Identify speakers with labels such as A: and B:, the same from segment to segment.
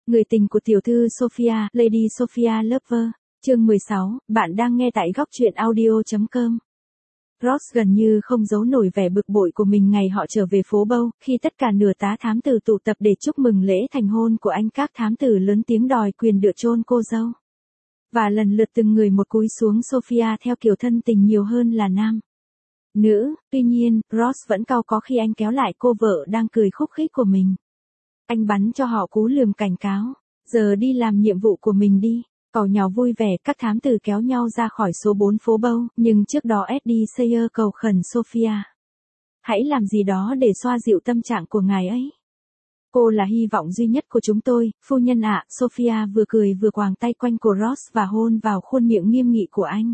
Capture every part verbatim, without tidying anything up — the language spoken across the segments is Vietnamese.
A: Người tình của tiểu thư Sophia, Lady Sophia Lover, chương mười sáu, bạn đang nghe tại góc truyện audio chấm com. Ross gần như không giấu nổi vẻ bực bội của mình ngày họ trở về phố Bow, khi tất cả nửa tá thám tử tụ tập để chúc mừng lễ thành hôn của anh. Các thám tử lớn tiếng đòi quyền được chôn cô dâu. Và lần lượt từng người một cúi xuống Sophia theo kiểu thân tình nhiều hơn là nam. Nữ, tuy nhiên, Ross vẫn cau có khi anh kéo lại cô vợ đang cười khúc khích của mình. Anh bắn cho họ cú lườm cảnh cáo, giờ đi làm nhiệm vụ của mình đi. Càu nhàu vui vẻ, các thám tử kéo nhau ra khỏi số bốn phố Bow, nhưng trước đó Eddie Sayer cầu khẩn Sophia. Hãy làm gì đó để xoa dịu tâm trạng của ngài ấy. Cô là hy vọng duy nhất của chúng tôi, phu nhân ạ. Sophia vừa cười vừa quàng tay quanh cổ Ross và hôn vào khuôn miệng nghiêm nghị của anh.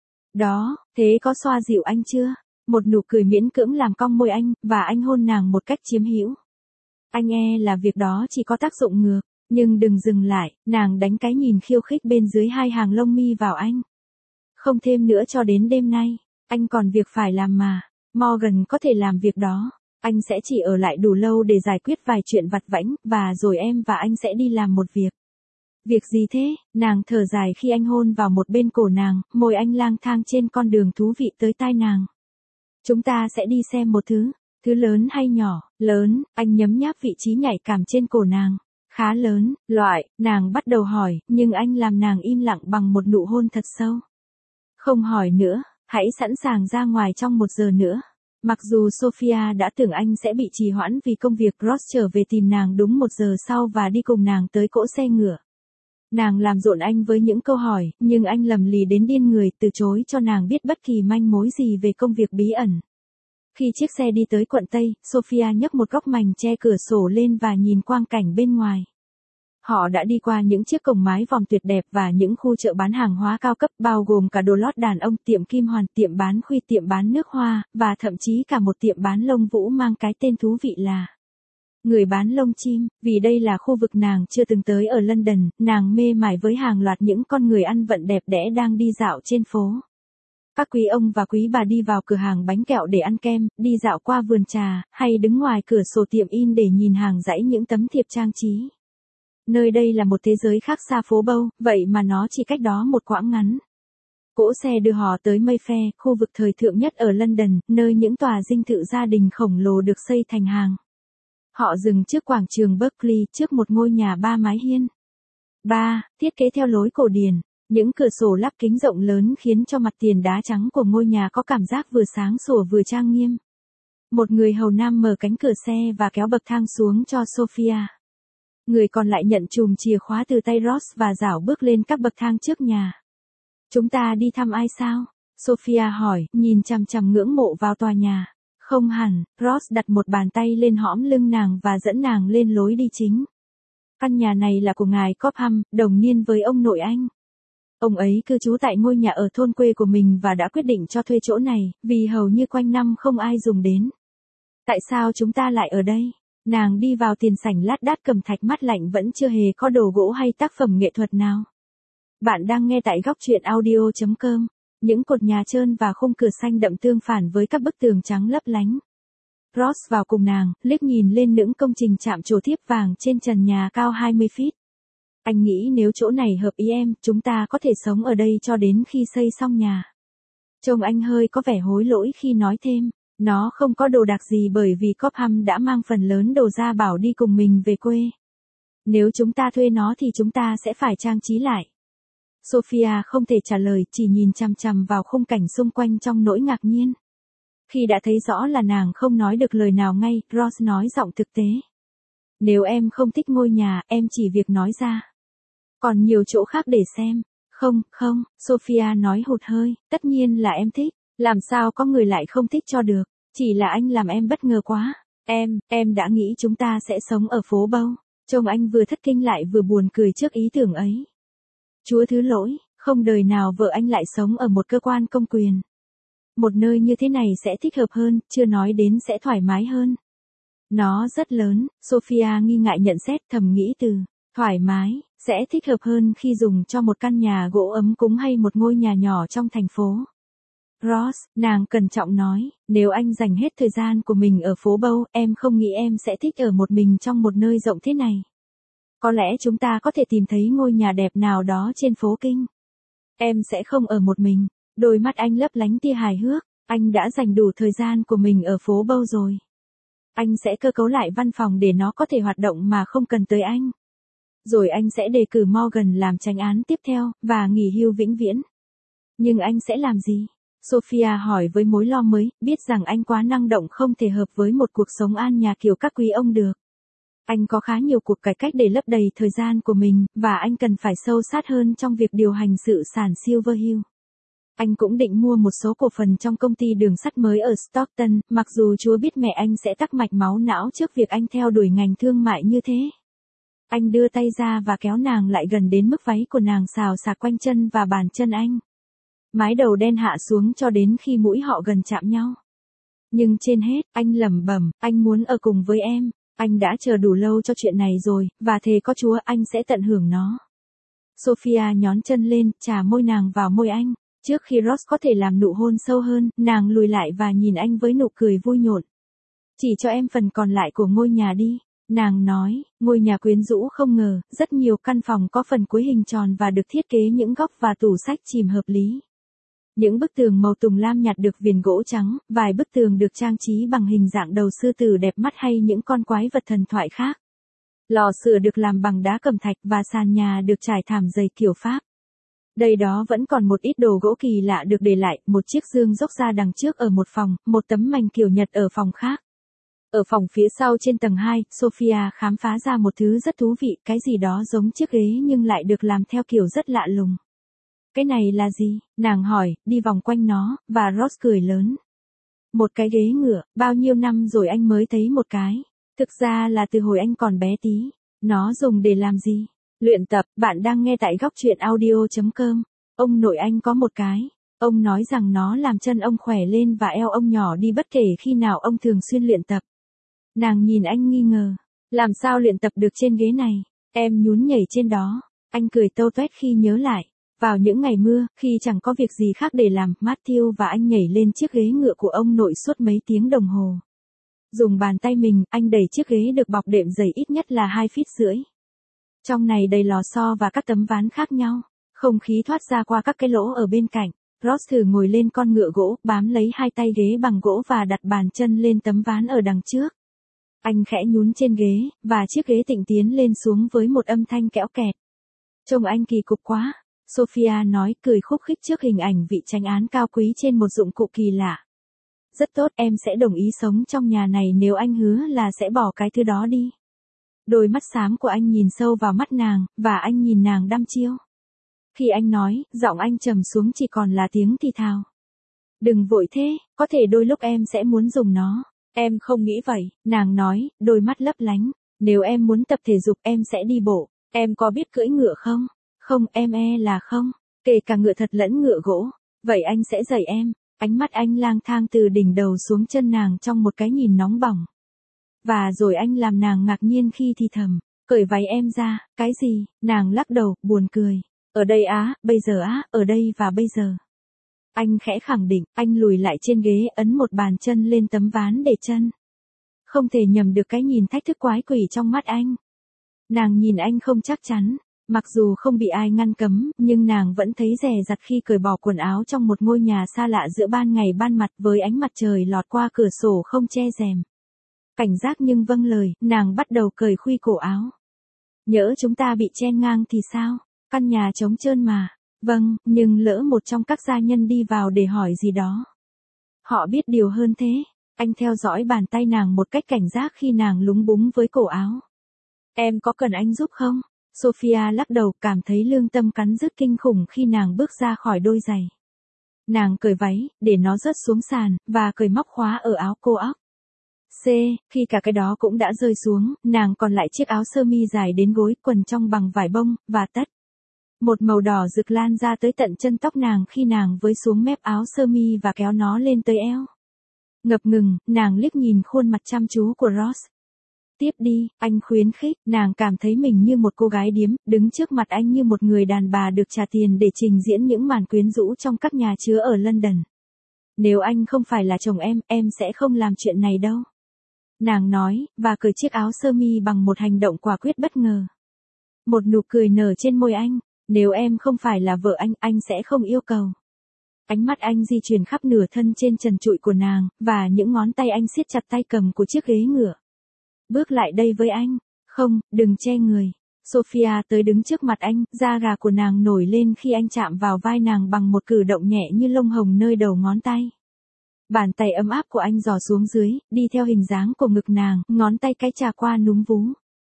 A: Đó, thế có xoa dịu anh chưa? Một nụ cười miễn cưỡng làm cong môi anh, và anh hôn nàng một cách chiếm hữu. Anh e là việc đó chỉ có tác dụng ngược. Nhưng đừng dừng lại, nàng đánh cái nhìn khiêu khích bên dưới hai hàng lông mi vào anh. Không thêm nữa cho đến đêm nay, anh còn việc phải làm mà. Morgan có thể làm việc đó, anh sẽ chỉ ở lại đủ lâu để giải quyết vài chuyện vặt vãnh, và rồi em và anh sẽ đi làm một việc. Việc gì thế? Nàng thở dài khi anh hôn vào một bên cổ nàng, môi anh lang thang trên con đường thú vị tới tai nàng. Chúng ta sẽ đi xem một thứ, thứ lớn hay nhỏ? Lớn, anh nhấm nháp vị trí nhạy cảm trên cổ nàng. Khá lớn, loại, nàng bắt đầu hỏi, nhưng anh làm nàng im lặng bằng một nụ hôn thật sâu. Không hỏi nữa, hãy sẵn sàng ra ngoài trong một giờ nữa. Mặc dù Sophia đã tưởng anh sẽ bị trì hoãn vì công việc, Ross trở về tìm nàng đúng một giờ sau và đi cùng nàng tới cỗ xe ngựa. Nàng làm rộn anh với những câu hỏi, nhưng anh lầm lì đến điên người, từ chối cho nàng biết bất kỳ manh mối gì về công việc bí ẩn. Khi chiếc xe đi tới quận Tây, Sophia nhấc một góc mành che cửa sổ lên và nhìn quang cảnh bên ngoài. Họ đã đi qua những chiếc cổng mái vòm tuyệt đẹp và những khu chợ bán hàng hóa cao cấp, bao gồm cả đồ lót đàn ông, tiệm kim hoàn, tiệm bán khuy, tiệm bán nước hoa, và thậm chí cả một tiệm bán lông vũ mang cái tên thú vị là người bán lông chim. Vì đây là khu vực nàng chưa từng tới ở London, nàng mê mải với hàng loạt những con người ăn vận đẹp đẽ đang đi dạo trên phố. Các quý ông và quý bà đi vào cửa hàng bánh kẹo để ăn kem, đi dạo qua vườn trà, hay đứng ngoài cửa sổ tiệm in để nhìn hàng dãy những tấm thiệp trang trí. Nơi đây là một thế giới khác xa phố Bow, vậy mà nó chỉ cách đó một quãng ngắn. Cỗ xe đưa họ tới Mayfair, khu vực thời thượng nhất ở London, nơi những tòa dinh thự gia đình khổng lồ được xây thành hàng. Họ dừng trước quảng trường Berkeley, trước một ngôi nhà ba mái hiên. ba. Thiết kế theo lối cổ điển. Những cửa sổ lắp kính rộng lớn khiến cho mặt tiền đá trắng của ngôi nhà có cảm giác vừa sáng sủa vừa trang nghiêm. Một người hầu nam mở cánh cửa xe và kéo bậc thang xuống cho Sophia. Người còn lại nhận chùm chìa khóa từ tay Ross và rảo bước lên các bậc thang trước nhà. Chúng ta đi thăm ai sao? Sophia hỏi, nhìn chằm chằm ngưỡng mộ vào tòa nhà. Không hẳn, Ross đặt một bàn tay lên hõm lưng nàng và dẫn nàng lên lối đi chính. Căn nhà này là của ngài Cobham, đồng niên với ông nội anh. Ông ấy cư trú tại ngôi nhà ở thôn quê của mình và đã quyết định cho thuê chỗ này, vì hầu như quanh năm không ai dùng đến. Tại sao chúng ta lại ở đây? Nàng đi vào tiền sảnh lát đát cầm thạch, mắt lạnh, vẫn chưa hề có đồ gỗ hay tác phẩm nghệ thuật nào. Bạn đang nghe tại góc truyện audio chấm com. Những cột nhà trơn và khung cửa xanh đậm tương phản với các bức tường trắng lấp lánh. Ross vào cùng nàng, liếc nhìn lên những công trình chạm trổ thiếp vàng trên trần nhà cao hai mươi feet. Anh nghĩ nếu chỗ này hợp ý em, chúng ta có thể sống ở đây cho đến khi xây xong nhà. Trông anh hơi có vẻ hối lỗi khi nói thêm, nó không có đồ đạc gì bởi vì Cobham đã mang phần lớn đồ gia bảo đi cùng mình về quê. Nếu chúng ta thuê nó thì chúng ta sẽ phải trang trí lại. Sophia không thể trả lời, chỉ nhìn chằm chằm vào khung cảnh xung quanh trong nỗi ngạc nhiên. Khi đã thấy rõ là nàng không nói được lời nào ngay, Ross nói giọng thực tế. Nếu em không thích ngôi nhà, em chỉ việc nói ra. Còn nhiều chỗ khác để xem. Không, không, Sophia nói hụt hơi, tất nhiên là em thích. Làm sao có người lại không thích cho được, chỉ là anh làm em bất ngờ quá. Em, em đã nghĩ chúng ta sẽ sống ở phố Bow. Trông anh vừa thất kinh lại vừa buồn cười trước ý tưởng ấy. Chúa thứ lỗi, không đời nào vợ anh lại sống ở một cơ quan công quyền. Một nơi như thế này sẽ thích hợp hơn, chưa nói đến sẽ thoải mái hơn. Nó rất lớn, Sophia nghi ngại nhận xét, thầm nghĩ từ thoải mái sẽ thích hợp hơn khi dùng cho một căn nhà gỗ ấm cúng hay một ngôi nhà nhỏ trong thành phố. Ross, nàng cẩn trọng nói, nếu anh dành hết thời gian của mình ở phố Bow, em không nghĩ em sẽ thích ở một mình trong một nơi rộng thế này. Có lẽ chúng ta có thể tìm thấy ngôi nhà đẹp nào đó trên phố Kinh. Em sẽ không ở một mình. Đôi mắt anh lấp lánh tia hài hước. Anh đã dành đủ thời gian của mình ở phố Bâu rồi. Anh sẽ cơ cấu lại văn phòng để nó có thể hoạt động mà không cần tới anh. Rồi anh sẽ đề cử Morgan làm chánh án tiếp theo, và nghỉ hưu vĩnh viễn. Nhưng anh sẽ làm gì? Sophia hỏi với mối lo mới, biết rằng anh quá năng động không thể hợp với một cuộc sống an nhàn kiểu các quý ông được. Anh có khá nhiều cuộc cải cách để lấp đầy thời gian của mình, và anh cần phải sâu sát hơn trong việc điều hành sự sản Silver Hill. Anh cũng định mua một số cổ phần trong công ty đường sắt mới ở Stockton, mặc dù Chúa biết mẹ anh sẽ tắc mạch máu não trước việc anh theo đuổi ngành thương mại như thế. Anh đưa tay ra và kéo nàng lại gần đến mức váy của nàng xào xạc quanh chân và bàn chân anh. Mái đầu đen hạ xuống cho đến khi mũi họ gần chạm nhau. Nhưng trên hết, anh lẩm bẩm, anh muốn ở cùng với em. Anh đã chờ đủ lâu cho chuyện này rồi, và thề có Chúa anh sẽ tận hưởng nó. Sophia nhón chân lên, chà môi nàng vào môi anh. Trước khi Ross có thể làm nụ hôn sâu hơn, nàng lùi lại và nhìn anh với nụ cười vui nhộn. Chỉ cho em phần còn lại của ngôi nhà đi. Nàng nói, ngôi nhà quyến rũ không ngờ, rất nhiều căn phòng có phần cuối hình tròn và được thiết kế những góc và tủ sách chìm hợp lý. Những bức tường màu tùng lam nhạt được viền gỗ trắng, vài bức tường được trang trí bằng hình dạng đầu sư tử đẹp mắt hay những con quái vật thần thoại khác. Lò sưởi được làm bằng đá cẩm thạch và sàn nhà được trải thảm dày kiểu Pháp. Đây đó vẫn còn một ít đồ gỗ kỳ lạ được để lại, một chiếc giường dốc ra đằng trước ở một phòng, một tấm mành kiểu Nhật ở phòng khác. Ở phòng phía sau trên tầng hai, Sophia khám phá ra một thứ rất thú vị, cái gì đó giống chiếc ghế nhưng lại được làm theo kiểu rất lạ lùng. Cái này là gì? Nàng hỏi, đi vòng quanh nó, và Ross cười lớn. Một cái ghế ngựa, bao nhiêu năm rồi anh mới thấy một cái. Thực ra là từ hồi anh còn bé tí. Nó dùng để làm gì? Luyện tập, bạn đang nghe tại góc truyện audio chấm com. Ông nội anh có một cái. Ông nói rằng nó làm chân ông khỏe lên và eo ông nhỏ đi bất kể khi nào ông thường xuyên luyện tập. Nàng nhìn anh nghi ngờ. Làm sao luyện tập được trên ghế này? Em nhún nhảy trên đó. Anh cười tâu tuét khi nhớ lại. Vào những ngày mưa, khi chẳng có việc gì khác để làm, Matthew và anh nhảy lên chiếc ghế ngựa của ông nội suốt mấy tiếng đồng hồ. Dùng bàn tay mình, anh đẩy chiếc ghế được bọc đệm dày ít nhất là hai feet rưỡi. Trong này đầy lò xo và các tấm ván khác nhau. Không khí thoát ra qua các cái lỗ ở bên cạnh. Ross thử ngồi lên con ngựa gỗ, bám lấy hai tay ghế bằng gỗ và đặt bàn chân lên tấm ván ở đằng trước. Anh khẽ nhún trên ghế, và chiếc ghế tịnh tiến lên xuống với một âm thanh kẽo kẹt. Trông anh kỳ cục quá. Sophia nói, cười khúc khích trước hình ảnh vị chánh án cao quý trên một dụng cụ kỳ lạ. Rất tốt, em sẽ đồng ý sống trong nhà này nếu anh hứa là sẽ bỏ cái thứ đó đi. Đôi mắt xám của anh nhìn sâu vào mắt nàng, và anh nhìn nàng đăm chiêu. Khi anh nói, giọng anh trầm xuống chỉ còn là tiếng thì thào. Đừng vội thế, có thể đôi lúc em sẽ muốn dùng nó. Em không nghĩ vậy, nàng nói, đôi mắt lấp lánh. Nếu em muốn tập thể dục em sẽ đi bộ. Em có biết cưỡi ngựa không? Không, em e là không. Kể cả ngựa thật lẫn ngựa gỗ. Vậy anh sẽ dạy em. Ánh mắt anh lang thang từ đỉnh đầu xuống chân nàng trong một cái nhìn nóng bỏng. Và rồi anh làm nàng ngạc nhiên khi thì thầm. Cởi váy em ra. Cái gì? Nàng lắc đầu, buồn cười. Ở đây á, bây giờ á, ở đây và bây giờ. Anh khẽ khẳng định, anh lùi lại trên ghế ấn một bàn chân lên tấm ván để chân. Không thể nhầm được cái nhìn thách thức quái quỷ trong mắt anh. Nàng nhìn anh không chắc chắn. Mặc dù không bị ai ngăn cấm, nhưng nàng vẫn thấy dè dặt khi cởi bỏ quần áo trong một ngôi nhà xa lạ giữa ban ngày ban mặt với ánh mặt trời lọt qua cửa sổ không che rèm. Cảnh giác nhưng vâng lời, nàng bắt đầu cởi khuy cổ áo. Nhỡ chúng ta bị chen ngang thì sao? Căn nhà trống trơn mà. Vâng, nhưng lỡ một trong các gia nhân đi vào để hỏi gì đó. Họ biết điều hơn thế. Anh theo dõi bàn tay nàng một cách cảnh giác khi nàng lúng búng với cổ áo. Em có cần anh giúp không? Sophia lắc đầu, cảm thấy lương tâm cắn rứt kinh khủng khi nàng bước ra khỏi đôi giày. Nàng cởi váy, để nó rớt xuống sàn, và cởi móc khóa ở áo cô óc. C, khi cả cái đó cũng đã rơi xuống, nàng còn lại chiếc áo sơ mi dài đến gối, quần trong bằng vải bông, và tất. Một màu đỏ rực lan ra tới tận chân tóc nàng khi nàng với xuống mép áo sơ mi và kéo nó lên tới eo. Ngập ngừng, nàng liếc nhìn khuôn mặt chăm chú của Ross. Tiếp đi, anh khuyến khích, nàng cảm thấy mình như một cô gái điếm, đứng trước mặt anh như một người đàn bà được trả tiền để trình diễn những màn quyến rũ trong các nhà chứa ở London. Nếu anh không phải là chồng em, em sẽ không làm chuyện này đâu. Nàng nói, và cởi chiếc áo sơ mi bằng một hành động quả quyết bất ngờ. Một nụ cười nở trên môi anh. Nếu em không phải là vợ anh, anh sẽ không yêu cầu. Ánh mắt anh di chuyển khắp nửa thân trên trần trụi của nàng, và những ngón tay anh siết chặt tay cầm của chiếc ghế ngựa. Bước lại đây với anh. Không, đừng che người. Sophia tới đứng trước mặt anh, da gà của nàng nổi lên khi anh chạm vào vai nàng bằng một cử động nhẹ như lông hồng nơi đầu ngón tay. Bàn tay ấm áp của anh dò xuống dưới, đi theo hình dáng của ngực nàng, ngón tay cái chà qua núm vú.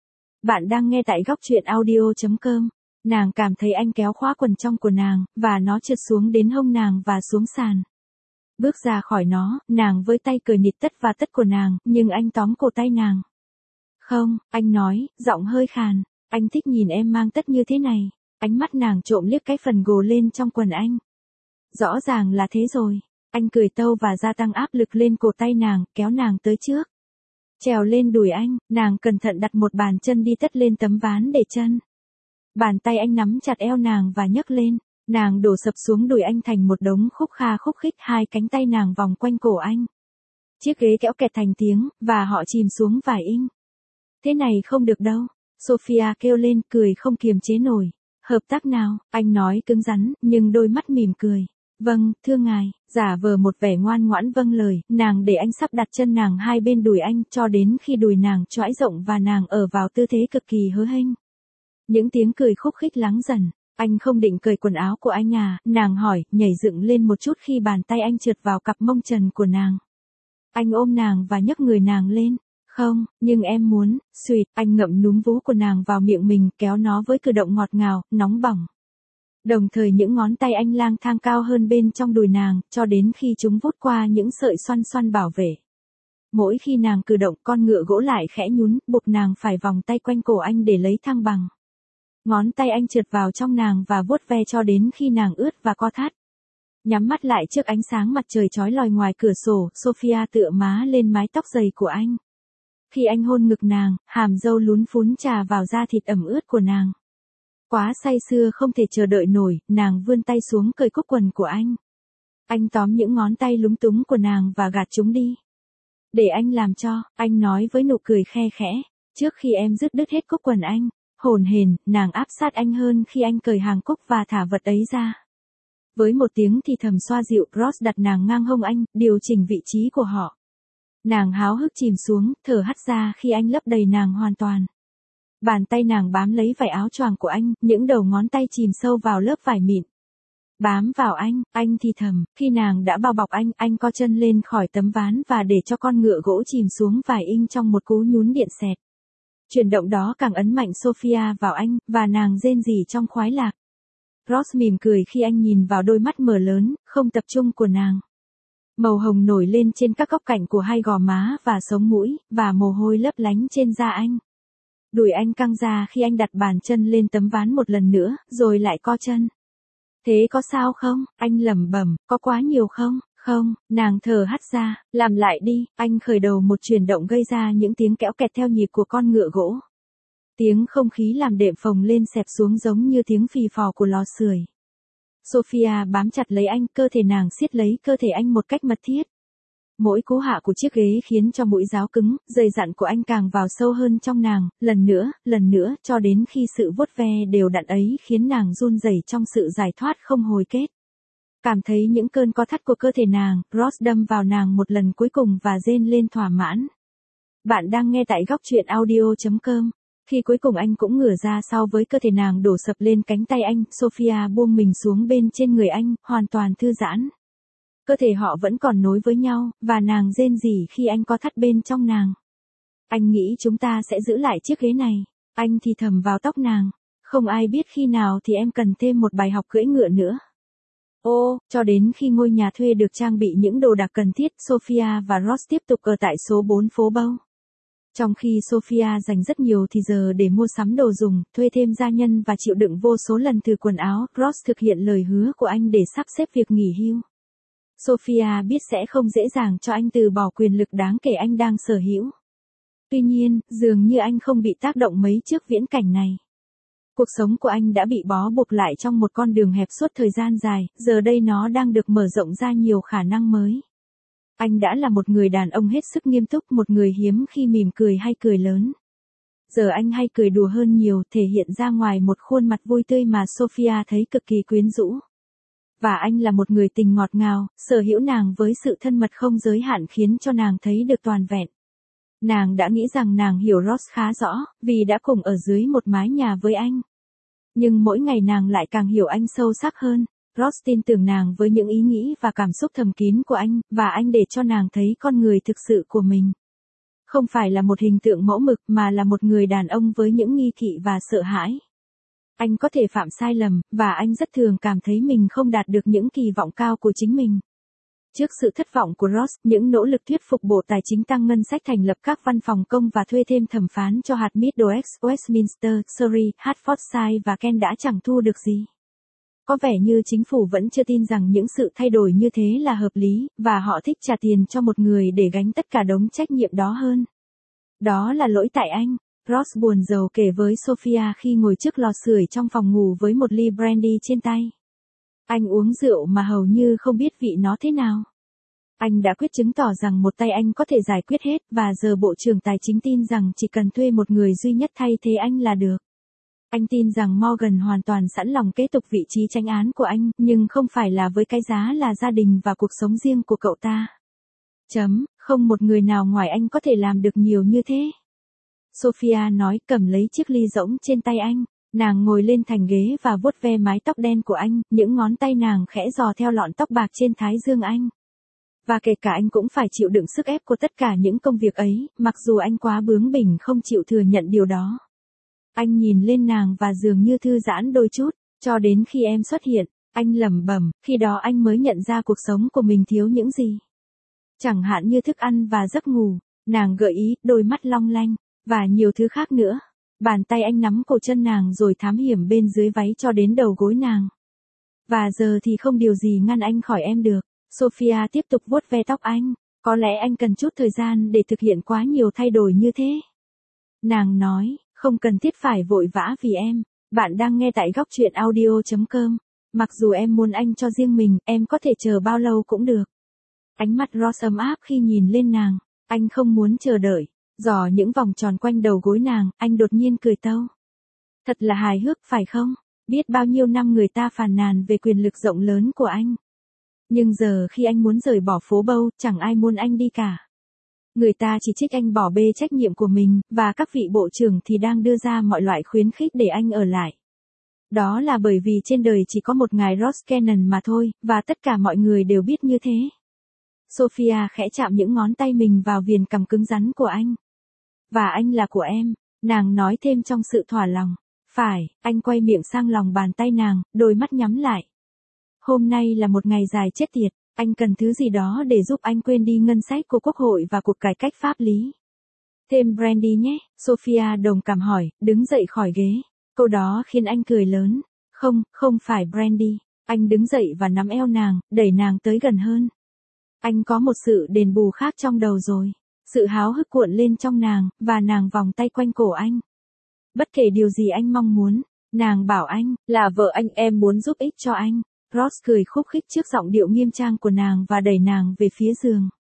A: Bạn đang nghe tại góc truyện audio chấm com. Nàng cảm thấy anh kéo khóa quần trong của nàng, và nó trượt xuống đến hông nàng và xuống sàn. Bước ra khỏi nó, nàng với tay cởi nịt tất và tất của nàng, nhưng anh tóm cổ tay nàng. Không, anh nói, giọng hơi khàn. Anh thích nhìn em mang tất như thế này. Ánh mắt nàng trộm liếc cái phần gồ lên trong quần anh. Rõ ràng là thế rồi. Anh cười tâu và gia tăng áp lực lên cổ tay nàng, kéo nàng tới trước. Trèo lên đùi anh, nàng cẩn thận đặt một bàn chân đi tất lên tấm ván để chân. Bàn tay anh nắm chặt eo nàng và nhấc lên. Nàng đổ sập xuống đùi anh thành một đống khúc kha khúc khích, hai cánh tay nàng vòng quanh cổ anh. Chiếc ghế kéo kẹt thành tiếng, và họ chìm xuống vài inch. Thế này không được đâu. Sophia kêu lên, cười không kiềm chế nổi. Hợp tác nào, anh nói cứng rắn, nhưng đôi mắt mỉm cười. Vâng, thưa ngài, giả vờ một vẻ ngoan ngoãn vâng lời, nàng để anh sắp đặt chân nàng hai bên đùi anh, cho đến khi đùi nàng choãi rộng và nàng ở vào tư thế cực kỳ hớ hênh. Những tiếng cười khúc khích lắng dần. Anh không định cởi quần áo của anh à, nàng hỏi, nhảy dựng lên một chút khi bàn tay anh trượt vào cặp mông trần của nàng. Anh ôm nàng và nhấc người nàng lên. Không, nhưng em muốn, sweet, anh ngậm núm vú của nàng vào miệng mình, kéo nó với cử động ngọt ngào, nóng bỏng. Đồng thời những ngón tay anh lang thang cao hơn bên trong đùi nàng, cho đến khi chúng vút qua những sợi xoăn xoăn bảo vệ. Mỗi khi nàng cử động, con ngựa gỗ lại khẽ nhún, buộc nàng phải vòng tay quanh cổ anh để lấy thăng bằng. Ngón tay anh trượt vào trong nàng và vuốt ve cho đến khi nàng ướt và co thắt. Nhắm mắt lại trước ánh sáng mặt trời chói lòi ngoài cửa sổ, Sophia tựa má lên mái tóc dày của anh. Khi anh hôn ngực nàng, hàm dâu lún phún trà vào da thịt ẩm ướt của nàng. Quá say sưa không thể chờ đợi nổi, nàng vươn tay xuống cởi cúc quần của anh. Anh tóm những ngón tay lúng túng của nàng và gạt chúng đi. Để anh làm cho, anh nói với nụ cười khe khẽ. Trước khi em dứt đứt hết cúc quần anh, hồn hển, nàng áp sát anh hơn khi anh cởi hàng cúc và thả vật ấy ra. Với một tiếng thì thầm xoa dịu, Ross đặt nàng ngang hông anh, điều chỉnh vị trí của họ. Nàng háo hức chìm xuống, thở hắt ra khi anh lấp đầy nàng hoàn toàn. Bàn tay nàng bám lấy vải áo choàng của anh, những đầu ngón tay chìm sâu vào lớp vải mịn. Bám vào anh, anh thì thầm, khi nàng đã bao bọc anh, anh co chân lên khỏi tấm ván và để cho con ngựa gỗ chìm xuống vài inch trong một cú nhún điện xẹt. Chuyển động đó càng ấn mạnh Sophia vào anh, và nàng rên rỉ trong khoái lạc. Ross mỉm cười khi anh nhìn vào đôi mắt mở lớn, không tập trung của nàng. Màu hồng nổi lên trên các góc cạnh của hai gò má và sống mũi, và mồ hôi lấp lánh trên da anh. Đùi anh căng ra khi anh đặt bàn chân lên tấm ván một lần nữa, rồi lại co chân. Thế có sao không? Anh lẩm bẩm, có quá nhiều không? Không, nàng thở hắt ra, làm lại đi, anh khởi đầu một chuyển động gây ra những tiếng kéo kẹt theo nhịp của con ngựa gỗ. Tiếng không khí làm đệm phồng lên xẹp xuống giống như tiếng phì phò của lò sưởi. Sophia bám chặt lấy anh, cơ thể nàng siết lấy cơ thể anh một cách mật thiết. Mỗi cú hạ của chiếc ghế khiến cho mũi giáo cứng, dày dặn của anh càng vào sâu hơn trong nàng, lần nữa, lần nữa, cho đến khi sự vuốt ve đều đặn ấy khiến nàng run rẩy trong sự giải thoát không hồi kết. Cảm thấy những cơn co thắt của cơ thể nàng, Ross đâm vào nàng một lần cuối cùng và rên lên thỏa mãn. Bạn đang nghe tại góc truyện audio chấm com. Khi cuối cùng anh cũng ngửa ra sau với cơ thể nàng đổ sập lên cánh tay anh, Sophia buông mình xuống bên trên người anh, hoàn toàn thư giãn. Cơ thể họ vẫn còn nối với nhau, và nàng rên rỉ khi anh co thắt bên trong nàng. Anh nghĩ chúng ta sẽ giữ lại chiếc ghế này. Anh thì thầm vào tóc nàng. Không ai biết khi nào thì em cần thêm một bài học cưỡi ngựa nữa. Ô, cho đến khi ngôi nhà thuê được trang bị những đồ đạc cần thiết, Sophia và Ross tiếp tục ở tại số bốn phố Bow. Trong khi Sophia dành rất nhiều thì giờ để mua sắm đồ dùng, thuê thêm gia nhân và chịu đựng vô số lần thử quần áo, Ross thực hiện lời hứa của anh để sắp xếp việc nghỉ hưu. Sophia biết sẽ không dễ dàng cho anh từ bỏ quyền lực đáng kể anh đang sở hữu. Tuy nhiên, dường như anh không bị tác động mấy trước viễn cảnh này. Cuộc sống của anh đã bị bó buộc lại trong một con đường hẹp suốt thời gian dài, giờ đây nó đang được mở rộng ra nhiều khả năng mới. Anh đã là một người đàn ông hết sức nghiêm túc, một người hiếm khi mỉm cười hay cười lớn. Giờ anh hay cười đùa hơn nhiều, thể hiện ra ngoài một khuôn mặt vui tươi mà Sophia thấy cực kỳ quyến rũ. Và anh là một người tình ngọt ngào, sở hữu nàng với sự thân mật không giới hạn khiến cho nàng thấy được toàn vẹn. Nàng đã nghĩ rằng nàng hiểu Ross khá rõ, vì đã cùng ở dưới một mái nhà với anh. Nhưng mỗi ngày nàng lại càng hiểu anh sâu sắc hơn. Ross tin tưởng nàng với những ý nghĩ và cảm xúc thầm kín của anh, và anh để cho nàng thấy con người thực sự của mình. Không phải là một hình tượng mẫu mực mà là một người đàn ông với những nghi kỵ và sợ hãi. Anh có thể phạm sai lầm, và anh rất thường cảm thấy mình không đạt được những kỳ vọng cao của chính mình. Trước sự thất vọng của Ross, những nỗ lực thuyết phục Bộ Tài chính tăng ngân sách thành lập các văn phòng công và thuê thêm thẩm phán cho hạt Middlesex, Westminster, Surrey, Hertfordshire và Kent đã chẳng thu được gì. Có vẻ như chính phủ vẫn chưa tin rằng những sự thay đổi như thế là hợp lý, và họ thích trả tiền cho một người để gánh tất cả đống trách nhiệm đó hơn. Đó là lỗi tại anh, Ross buồn rầu kể với Sophia khi ngồi trước lò sưởi trong phòng ngủ với một ly brandy trên tay. Anh uống rượu mà hầu như không biết vị nó thế nào. Anh đã quyết chứng tỏ rằng một tay anh có thể giải quyết hết, và giờ Bộ trưởng Tài chính tin rằng chỉ cần thuê một người duy nhất thay thế anh là được. Anh tin rằng Morgan hoàn toàn sẵn lòng kế tục vị trí chánh án của anh, nhưng không phải là với cái giá là gia đình và cuộc sống riêng của cậu ta. Chấm, không một người nào ngoài anh có thể làm được nhiều như thế. Sophia nói, cầm lấy chiếc ly rỗng trên tay anh. Nàng ngồi lên thành ghế và vuốt ve mái tóc đen của anh, những ngón tay nàng khẽ dò theo lọn tóc bạc trên thái dương anh. Và kể cả anh cũng phải chịu đựng sức ép của tất cả những công việc ấy, mặc dù anh quá bướng bỉnh không chịu thừa nhận điều đó. Anh nhìn lên nàng và dường như thư giãn đôi chút, cho đến khi em xuất hiện, anh lẩm bẩm, khi đó anh mới nhận ra cuộc sống của mình thiếu những gì. Chẳng hạn như thức ăn và giấc ngủ, nàng gợi ý, đôi mắt long lanh, và nhiều thứ khác nữa. Bàn tay anh nắm cổ chân nàng rồi thám hiểm bên dưới váy cho đến đầu gối nàng. Và giờ thì không điều gì ngăn anh khỏi em được. Sophia tiếp tục vuốt ve tóc anh. Có lẽ anh cần chút thời gian để thực hiện quá nhiều thay đổi như thế. Nàng nói, không cần thiết phải vội vã vì em. Bạn đang nghe tại góc truyện audio chấm com. Mặc dù em muốn anh cho riêng mình, em có thể chờ bao lâu cũng được. Ánh mắt Ross ấm áp khi nhìn lên nàng. Anh không muốn chờ đợi. Dò những vòng tròn quanh đầu gối nàng, anh đột nhiên cười tâu. Thật là hài hước phải không? Biết bao nhiêu năm người ta phàn nàn về quyền lực rộng lớn của anh. Nhưng giờ khi anh muốn rời bỏ phố Bow, chẳng ai muốn anh đi cả. Người ta chỉ trích anh bỏ bê trách nhiệm của mình, và các vị bộ trưởng thì đang đưa ra mọi loại khuyến khích để anh ở lại. Đó là bởi vì trên đời chỉ có một ngài Ross Cannon mà thôi, và tất cả mọi người đều biết như thế. Sophia khẽ chạm những ngón tay mình vào viền cằm cứng rắn của anh. Và anh là của em, nàng nói thêm trong sự thỏa lòng. Phải, anh quay miệng sang lòng bàn tay nàng, đôi mắt nhắm lại. Hôm nay là một ngày dài chết tiệt, anh cần thứ gì đó để giúp anh quên đi ngân sách của Quốc hội và cuộc cải cách pháp lý. Thêm brandy nhé, Sophia đồng cảm hỏi, đứng dậy khỏi ghế. Câu đó khiến anh cười lớn. Không, không phải brandy. Anh đứng dậy và nắm eo nàng, đẩy nàng tới gần hơn. Anh có một sự đền bù khác trong đầu rồi. Sự háo hức cuộn lên trong nàng, và nàng vòng tay quanh cổ anh. Bất kể điều gì anh mong muốn, nàng bảo anh, là vợ anh, em muốn giúp ích cho anh. Ross cười khúc khích trước giọng điệu nghiêm trang của nàng và đẩy nàng về phía giường.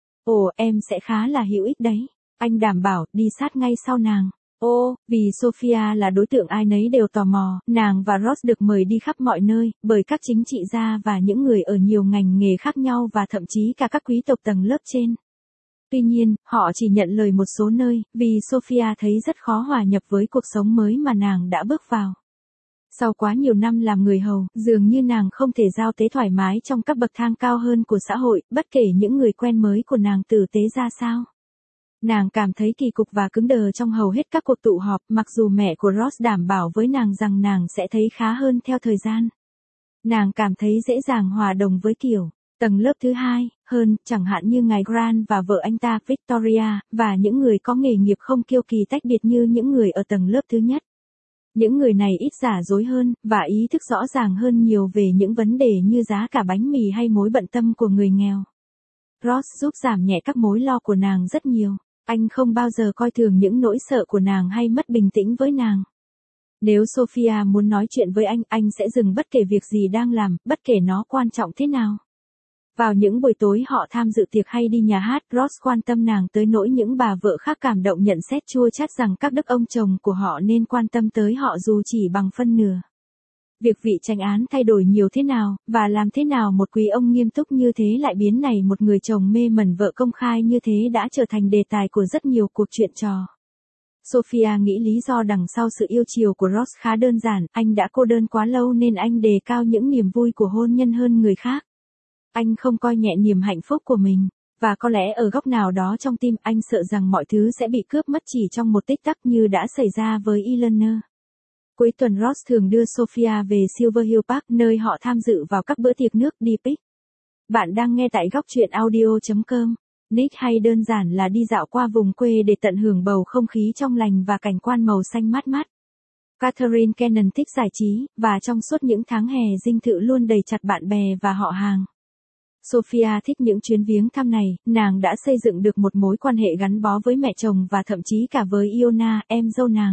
A: Ồ, em sẽ khá là hữu ích đấy. Anh đảm bảo, đi sát ngay sau nàng. Ô, vì Sophia là đối tượng ai nấy đều tò mò, nàng và Ross được mời đi khắp mọi nơi, bởi các chính trị gia và những người ở nhiều ngành nghề khác nhau và thậm chí cả các quý tộc tầng lớp trên. Tuy nhiên, họ chỉ nhận lời một số nơi, vì Sophia thấy rất khó hòa nhập với cuộc sống mới mà nàng đã bước vào. Sau quá nhiều năm làm người hầu, dường như nàng không thể giao tế thoải mái trong các bậc thang cao hơn của xã hội, bất kể những người quen mới của nàng tử tế ra sao. Nàng cảm thấy kỳ cục và cứng đờ trong hầu hết các cuộc tụ họp, mặc dù mẹ của Ross đảm bảo với nàng rằng nàng sẽ thấy khá hơn theo thời gian. Nàng cảm thấy dễ dàng hòa đồng với kiểu tầng lớp thứ hai, hơn, chẳng hạn như ngài Grant và vợ anh ta Victoria, và những người có nghề nghiệp không kiêu kỳ tách biệt như những người ở tầng lớp thứ nhất. Những người này ít giả dối hơn, và ý thức rõ ràng hơn nhiều về những vấn đề như giá cả bánh mì hay mối bận tâm của người nghèo. Ross giúp giảm nhẹ các mối lo của nàng rất nhiều. Anh không bao giờ coi thường những nỗi sợ của nàng hay mất bình tĩnh với nàng. Nếu Sophia muốn nói chuyện với anh, anh sẽ dừng bất kể việc gì đang làm, bất kể nó quan trọng thế nào. Vào những buổi tối họ tham dự tiệc hay đi nhà hát, Ross quan tâm nàng tới nỗi những bà vợ khác cảm động nhận xét chua chát rằng các đức ông chồng của họ nên quan tâm tới họ dù chỉ bằng phân nửa. Việc vị chánh án thay đổi nhiều thế nào, và làm thế nào một quý ông nghiêm túc như thế lại biến này một người chồng mê mẩn vợ công khai như thế đã trở thành đề tài của rất nhiều cuộc chuyện trò. Sophia nghĩ lý do đằng sau sự yêu chiều của Ross khá đơn giản, anh đã cô đơn quá lâu nên anh đề cao những niềm vui của hôn nhân hơn người khác. Anh không coi nhẹ niềm hạnh phúc của mình, và có lẽ ở góc nào đó trong tim anh sợ rằng mọi thứ sẽ bị cướp mất chỉ trong một tích tắc như đã xảy ra với Eleanor. Cuối tuần Ross thường đưa Sophia về Silver Hill Park nơi họ tham dự vào các bữa tiệc nước đi pic. Bạn đang nghe tại góc truyện audio chấm com. Nick hay đơn giản là đi dạo qua vùng quê để tận hưởng bầu không khí trong lành và cảnh quan màu xanh mát mát. Catherine Cannon thích giải trí, và trong suốt những tháng hè dinh thự luôn đầy chặt bạn bè và họ hàng. Sophia thích những chuyến viếng thăm này, nàng đã xây dựng được một mối quan hệ gắn bó với mẹ chồng và thậm chí cả với Iona, em dâu nàng.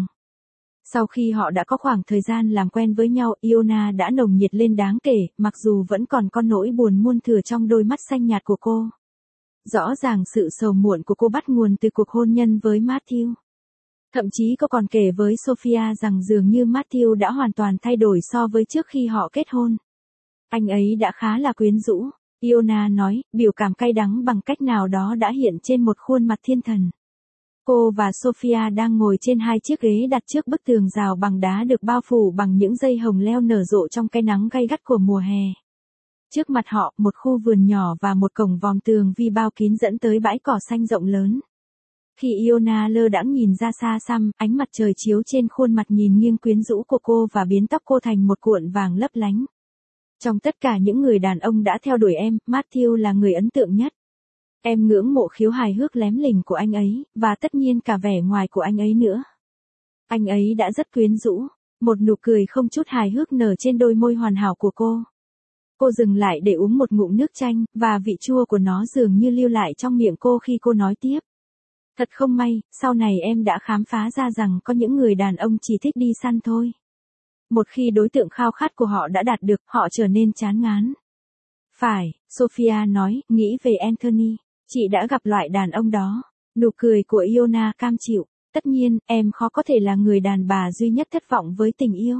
A: Sau khi họ đã có khoảng thời gian làm quen với nhau, Iona đã nồng nhiệt lên đáng kể, mặc dù vẫn còn có nỗi buồn muôn thuở trong đôi mắt xanh nhạt của cô. Rõ ràng sự sầu muộn của cô bắt nguồn từ cuộc hôn nhân với Matthew. Thậm chí cô còn kể với Sophia rằng dường như Matthew đã hoàn toàn thay đổi so với trước khi họ kết hôn. Anh ấy đã khá là quyến rũ, Iona nói, biểu cảm cay đắng bằng cách nào đó đã hiện trên một khuôn mặt thiên thần. Cô và Sophia đang ngồi trên hai chiếc ghế đặt trước bức tường rào bằng đá được bao phủ bằng những dây hồng leo nở rộ trong cái nắng gay gắt của mùa hè. Trước mặt họ, một khu vườn nhỏ và một cổng vòm tường vi bao kín dẫn tới bãi cỏ xanh rộng lớn. Khi Iona lơ đãng nhìn ra xa xăm, ánh mặt trời chiếu trên khuôn mặt nhìn nghiêng quyến rũ của cô và biến tóc cô thành một cuộn vàng lấp lánh. Trong tất cả những người đàn ông đã theo đuổi em, Matthew là người ấn tượng nhất. Em ngưỡng mộ khiếu hài hước lém lỉnh của anh ấy, và tất nhiên cả vẻ ngoài của anh ấy nữa. Anh ấy đã rất quyến rũ, một nụ cười không chút hài hước nở trên đôi môi hoàn hảo của cô. Cô dừng lại để uống một ngụm nước chanh, và vị chua của nó dường như lưu lại trong miệng cô khi cô nói tiếp. Thật không may, sau này em đã khám phá ra rằng có những người đàn ông chỉ thích đi săn thôi. Một khi đối tượng khao khát của họ đã đạt được, họ trở nên chán ngán. Phải, Sophia nói, nghĩ về Anthony. Chị đã gặp loại đàn ông đó. Nụ cười của Iona cam chịu. Tất nhiên, em khó có thể là người đàn bà duy nhất thất vọng với tình yêu.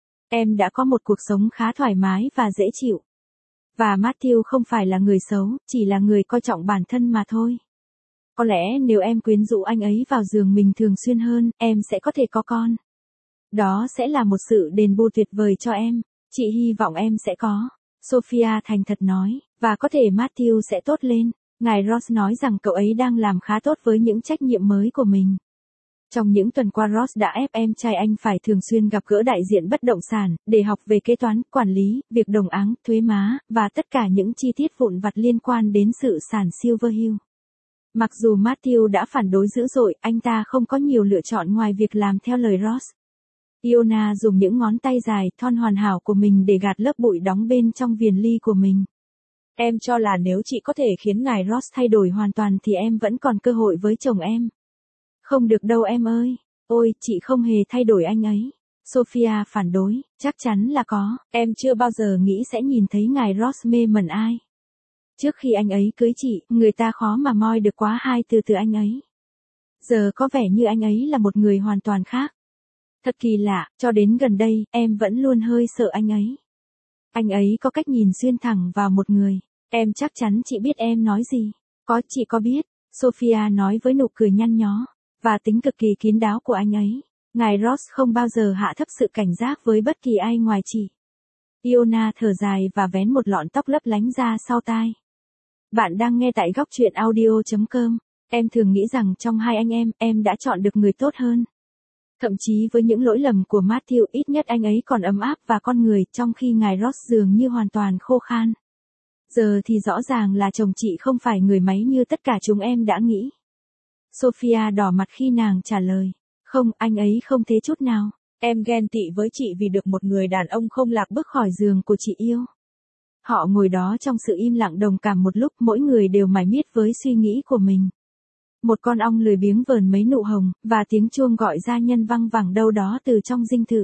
A: Em đã có một cuộc sống khá thoải mái và dễ chịu. Và Matthew không phải là người xấu, chỉ là người coi trọng bản thân mà thôi. Có lẽ nếu em quyến rũ anh ấy vào giường mình thường xuyên hơn, em sẽ có thể có con. Đó sẽ là một sự đền bù tuyệt vời cho em. Chị hy vọng em sẽ có. Sophia thành thật nói, và có thể Matthew sẽ tốt lên. Ngài Ross nói rằng cậu ấy đang làm khá tốt với những trách nhiệm mới của mình. Trong những tuần qua Ross đã ép em trai anh phải thường xuyên gặp gỡ đại diện bất động sản, để học về kế toán, quản lý, việc đồng áng, thuế má, và tất cả những chi tiết vụn vặt liên quan đến sự sản Silver Hill. Mặc dù Matthew đã phản đối dữ dội, anh ta không có nhiều lựa chọn ngoài việc làm theo lời Ross. Iona dùng những ngón tay dài, thon hoàn hảo của mình để gạt lớp bụi đóng bên trong viền ly của mình. Em cho là nếu chị có thể khiến ngài Ross thay đổi hoàn toàn thì em vẫn còn cơ hội với chồng em. Không được đâu em ơi. Ôi, chị không hề thay đổi anh ấy. Sophia phản đối, chắc chắn là có. Em chưa bao giờ nghĩ sẽ nhìn thấy ngài Ross mê mẩn ai. Trước khi anh ấy cưới chị, người ta khó mà moi được quá hai từ từ anh ấy. Giờ có vẻ như anh ấy là một người hoàn toàn khác. Thật kỳ lạ, cho đến gần đây, em vẫn luôn hơi sợ anh ấy. Anh ấy có cách nhìn xuyên thẳng vào một người. Em chắc chắn chị biết em nói gì. Có, chị có biết. Sophia nói với nụ cười nhăn nhó. Và tính cực kỳ kín đáo của anh ấy. Ngài Ross không bao giờ hạ thấp sự cảnh giác với bất kỳ ai ngoài chị. Iona thở dài và vén một lọn tóc lấp lánh ra sau tai. Bạn đang nghe tại góc truyện audio chấm com. Em thường nghĩ rằng trong hai anh em, em đã chọn được người tốt hơn. Thậm chí với những lỗi lầm của Matthew, ít nhất anh ấy còn ấm áp và con người, trong khi ngài Ross dường như hoàn toàn khô khan. Giờ thì rõ ràng là chồng chị không phải người máy như tất cả chúng em đã nghĩ. Sophia đỏ mặt khi nàng trả lời. Không, anh ấy không thế chút nào. Em ghen tị với chị vì được một người đàn ông không lạc bước khỏi giường của chị yêu. Họ ngồi đó trong sự im lặng đồng cảm một lúc, mỗi người đều mải miết với suy nghĩ của mình. Một con ong lười biếng vờn mấy nụ hồng, và tiếng chuông gọi gia nhân văng vẳng đâu đó từ trong dinh thự.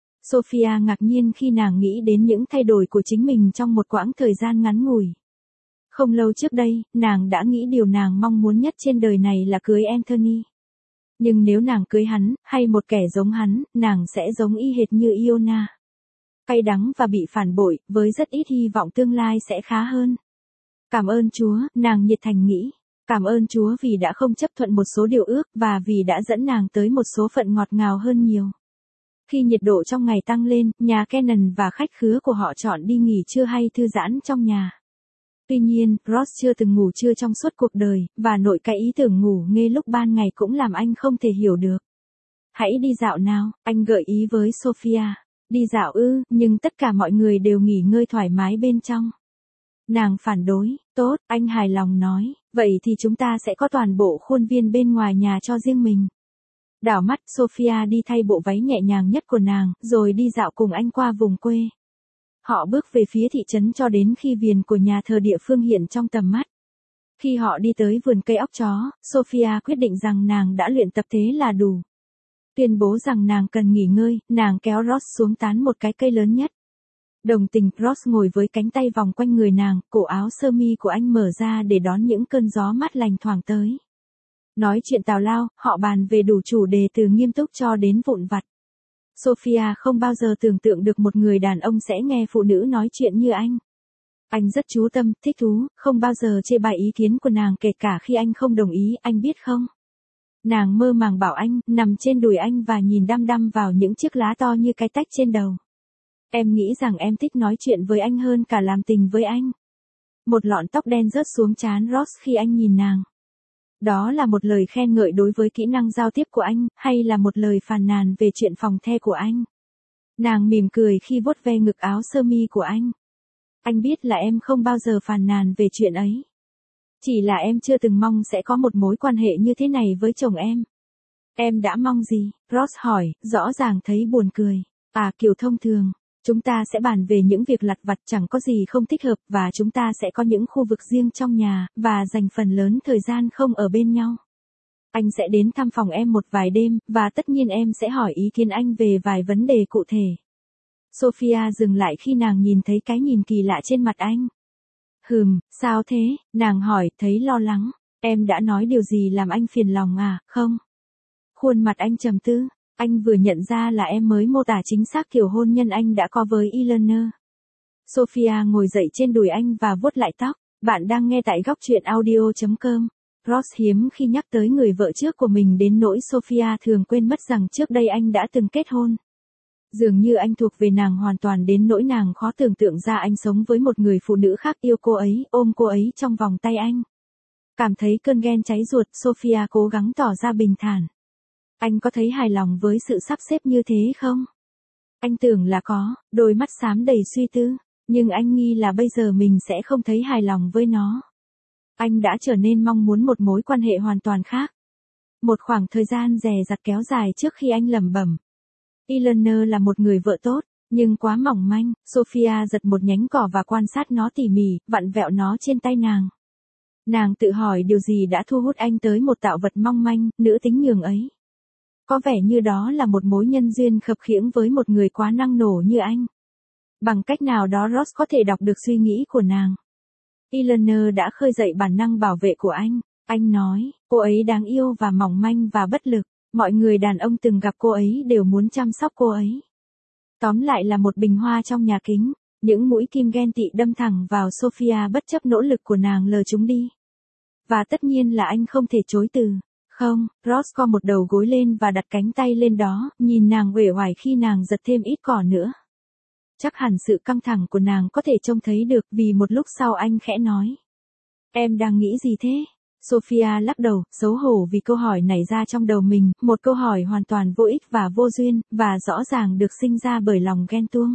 A: Sophia ngạc nhiên khi nàng nghĩ đến những thay đổi của chính mình trong một quãng thời gian ngắn ngủi. Không lâu trước đây, nàng đã nghĩ điều nàng mong muốn nhất trên đời này là cưới Anthony. Nhưng nếu nàng cưới hắn, hay một kẻ giống hắn, nàng sẽ giống y hệt như Iona. Cay đắng và bị phản bội, với rất ít hy vọng tương lai sẽ khá hơn. Cảm ơn Chúa, nàng nhiệt thành nghĩ. Cảm ơn Chúa vì đã không chấp thuận một số điều ước, và vì đã dẫn nàng tới một số phận ngọt ngào hơn nhiều. Khi nhiệt độ trong ngày tăng lên, nhà Cannon và khách khứa của họ chọn đi nghỉ trưa hay thư giãn trong nhà. Tuy nhiên, Ross chưa từng ngủ trưa trong suốt cuộc đời, và nội cái ý tưởng ngủ nghe lúc ban ngày cũng làm anh không thể hiểu được. Hãy đi dạo nào, anh gợi ý với Sophia. Đi dạo ư, nhưng tất cả mọi người đều nghỉ ngơi thoải mái bên trong. Nàng phản đối, tốt, anh hài lòng nói, vậy thì chúng ta sẽ có toàn bộ khuôn viên bên ngoài nhà cho riêng mình. Đảo mắt, Sophia đi thay bộ váy nhẹ nhàng nhất của nàng, rồi đi dạo cùng anh qua vùng quê. Họ bước về phía thị trấn cho đến khi viền của nhà thờ địa phương hiện trong tầm mắt. Khi họ đi tới vườn cây óc chó, Sophia quyết định rằng nàng đã luyện tập thế là đủ. Tuyên bố rằng nàng cần nghỉ ngơi, nàng kéo Ross xuống tán một cái cây lớn nhất. Đồng tình, Ross ngồi với cánh tay vòng quanh người nàng, cổ áo sơ mi của anh mở ra để đón những cơn gió mát lành thoảng tới. Nói chuyện tào lao, họ bàn về đủ chủ đề từ nghiêm túc cho đến vụn vặt. Sophia không bao giờ tưởng tượng được một người đàn ông sẽ nghe phụ nữ nói chuyện như anh. Anh rất chú tâm, thích thú, không bao giờ chê bai ý kiến của nàng kể cả khi anh không đồng ý, anh biết không? Nàng mơ màng bảo anh, nằm trên đùi anh và nhìn đăm đăm vào những chiếc lá to như cái tách trên đầu. Em nghĩ rằng em thích nói chuyện với anh hơn cả làm tình với anh. Một lọn tóc đen rớt xuống trán Ross khi anh nhìn nàng. Đó là một lời khen ngợi đối với kỹ năng giao tiếp của anh, hay là một lời phàn nàn về chuyện phòng the của anh? Nàng mỉm cười khi vuốt ve ngực áo sơ mi của anh. Anh biết là em không bao giờ phàn nàn về chuyện ấy. Chỉ là em chưa từng mong sẽ có một mối quan hệ như thế này với chồng em. Em đã mong gì? Ross hỏi, rõ ràng thấy buồn cười. À, kiểu thông thường. Chúng ta sẽ bàn về những việc lặt vặt chẳng có gì không thích hợp, và chúng ta sẽ có những khu vực riêng trong nhà, và dành phần lớn thời gian không ở bên nhau. Anh sẽ đến thăm phòng em một vài đêm, và tất nhiên em sẽ hỏi ý kiến anh về vài vấn đề cụ thể. Sophia dừng lại khi nàng nhìn thấy cái nhìn kỳ lạ trên mặt anh. Hừm, sao thế? Nàng hỏi, thấy lo lắng. Em đã nói điều gì làm anh phiền lòng à, không? Khuôn mặt anh trầm tư. Anh vừa nhận ra là em mới mô tả chính xác kiểu hôn nhân anh đã có với Eleanor. Sophia ngồi dậy trên đùi anh và vuốt lại tóc. Bạn đang nghe tại góc truyện audio chấm com. Ross hiếm khi nhắc tới người vợ trước của mình đến nỗi Sophia thường quên mất rằng trước đây anh đã từng kết hôn. Dường như anh thuộc về nàng hoàn toàn đến nỗi nàng khó tưởng tượng ra anh sống với một người phụ nữ khác yêu cô ấy, ôm cô ấy trong vòng tay anh. Cảm thấy cơn ghen cháy ruột, Sophia cố gắng tỏ ra bình thản. Anh có thấy hài lòng với sự sắp xếp như thế không? Anh tưởng là có, đôi mắt xám đầy suy tư, nhưng anh nghi là bây giờ mình sẽ không thấy hài lòng với nó. Anh đã trở nên mong muốn một mối quan hệ hoàn toàn khác. Một khoảng thời gian dè dặt kéo dài trước khi anh lẩm bẩm. Eleanor là một người vợ tốt, nhưng quá mỏng manh. Sophia giật một nhánh cỏ và quan sát nó tỉ mỉ, vặn vẹo nó trên tay nàng. Nàng tự hỏi điều gì đã thu hút anh tới một tạo vật mong manh, nữ tính nhường ấy. Có vẻ như đó là một mối nhân duyên khập khiễng với một người quá năng nổ như anh. Bằng cách nào đó Ross có thể đọc được suy nghĩ của nàng. Eleanor đã khơi dậy bản năng bảo vệ của anh. Anh nói, cô ấy đáng yêu và mỏng manh và bất lực. Mọi người đàn ông từng gặp cô ấy đều muốn chăm sóc cô ấy. Tóm lại là một bình hoa trong nhà kính. Những mũi kim ghen tị đâm thẳng vào Sophia bất chấp nỗ lực của nàng lờ chúng đi. Và tất nhiên là anh không thể chối từ. Không, Ross co một đầu gối lên và đặt cánh tay lên đó, nhìn nàng uể oải khi nàng giật thêm ít cỏ nữa. Chắc hẳn sự căng thẳng của nàng có thể trông thấy được vì một lúc sau anh khẽ nói. Em đang nghĩ gì thế? Sophia lắc đầu, xấu hổ vì câu hỏi nảy ra trong đầu mình, một câu hỏi hoàn toàn vô ích và vô duyên, và rõ ràng được sinh ra bởi lòng ghen tuông.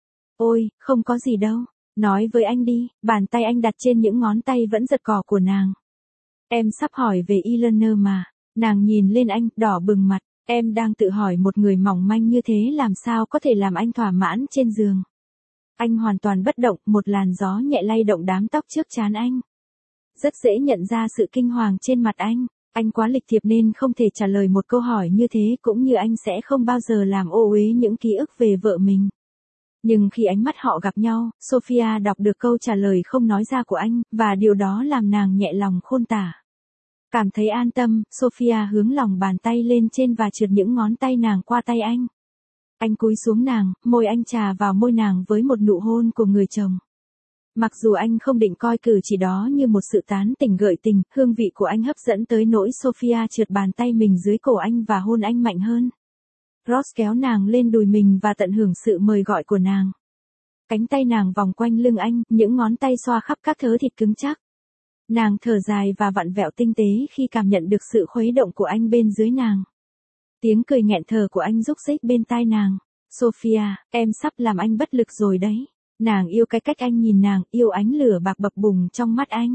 A: Ôi, không có gì đâu, nói với anh đi, bàn tay anh đặt trên những ngón tay vẫn giật cỏ của nàng. Em sắp hỏi về Eleanor mà, nàng nhìn lên anh, đỏ bừng mặt, em đang tự hỏi một người mỏng manh như thế làm sao có thể làm anh thỏa mãn trên giường. Anh hoàn toàn bất động, một làn gió nhẹ lay động đám tóc trước trán anh. Rất dễ nhận ra sự kinh hoàng trên mặt anh, anh quá lịch thiệp nên không thể trả lời một câu hỏi như thế cũng như anh sẽ không bao giờ làm ô uế những ký ức về vợ mình. Nhưng khi ánh mắt họ gặp nhau, Sophia đọc được câu trả lời không nói ra của anh, và điều đó làm nàng nhẹ lòng khôn tả. Cảm thấy an tâm, Sophia hướng lòng bàn tay lên trên và trượt những ngón tay nàng qua tay anh. Anh cúi xuống nàng, môi anh chà vào môi nàng với một nụ hôn của người chồng. Mặc dù anh không định coi cử chỉ đó như một sự tán tỉnh gợi tình, hương vị của anh hấp dẫn tới nỗi Sophia trượt bàn tay mình dưới cổ anh và hôn anh mạnh hơn. Ross kéo nàng lên đùi mình và tận hưởng sự mời gọi của nàng. Cánh tay nàng vòng quanh lưng anh, những ngón tay xoa khắp các thớ thịt cứng chắc. Nàng thở dài và vặn vẹo tinh tế khi cảm nhận được sự khuấy động của anh bên dưới nàng. Tiếng cười nghẹn thở của anh rúc rích bên tai nàng. Sophia, em sắp làm anh bất lực rồi đấy. Nàng yêu cái cách anh nhìn nàng, yêu ánh lửa bạc bập bùng trong mắt anh.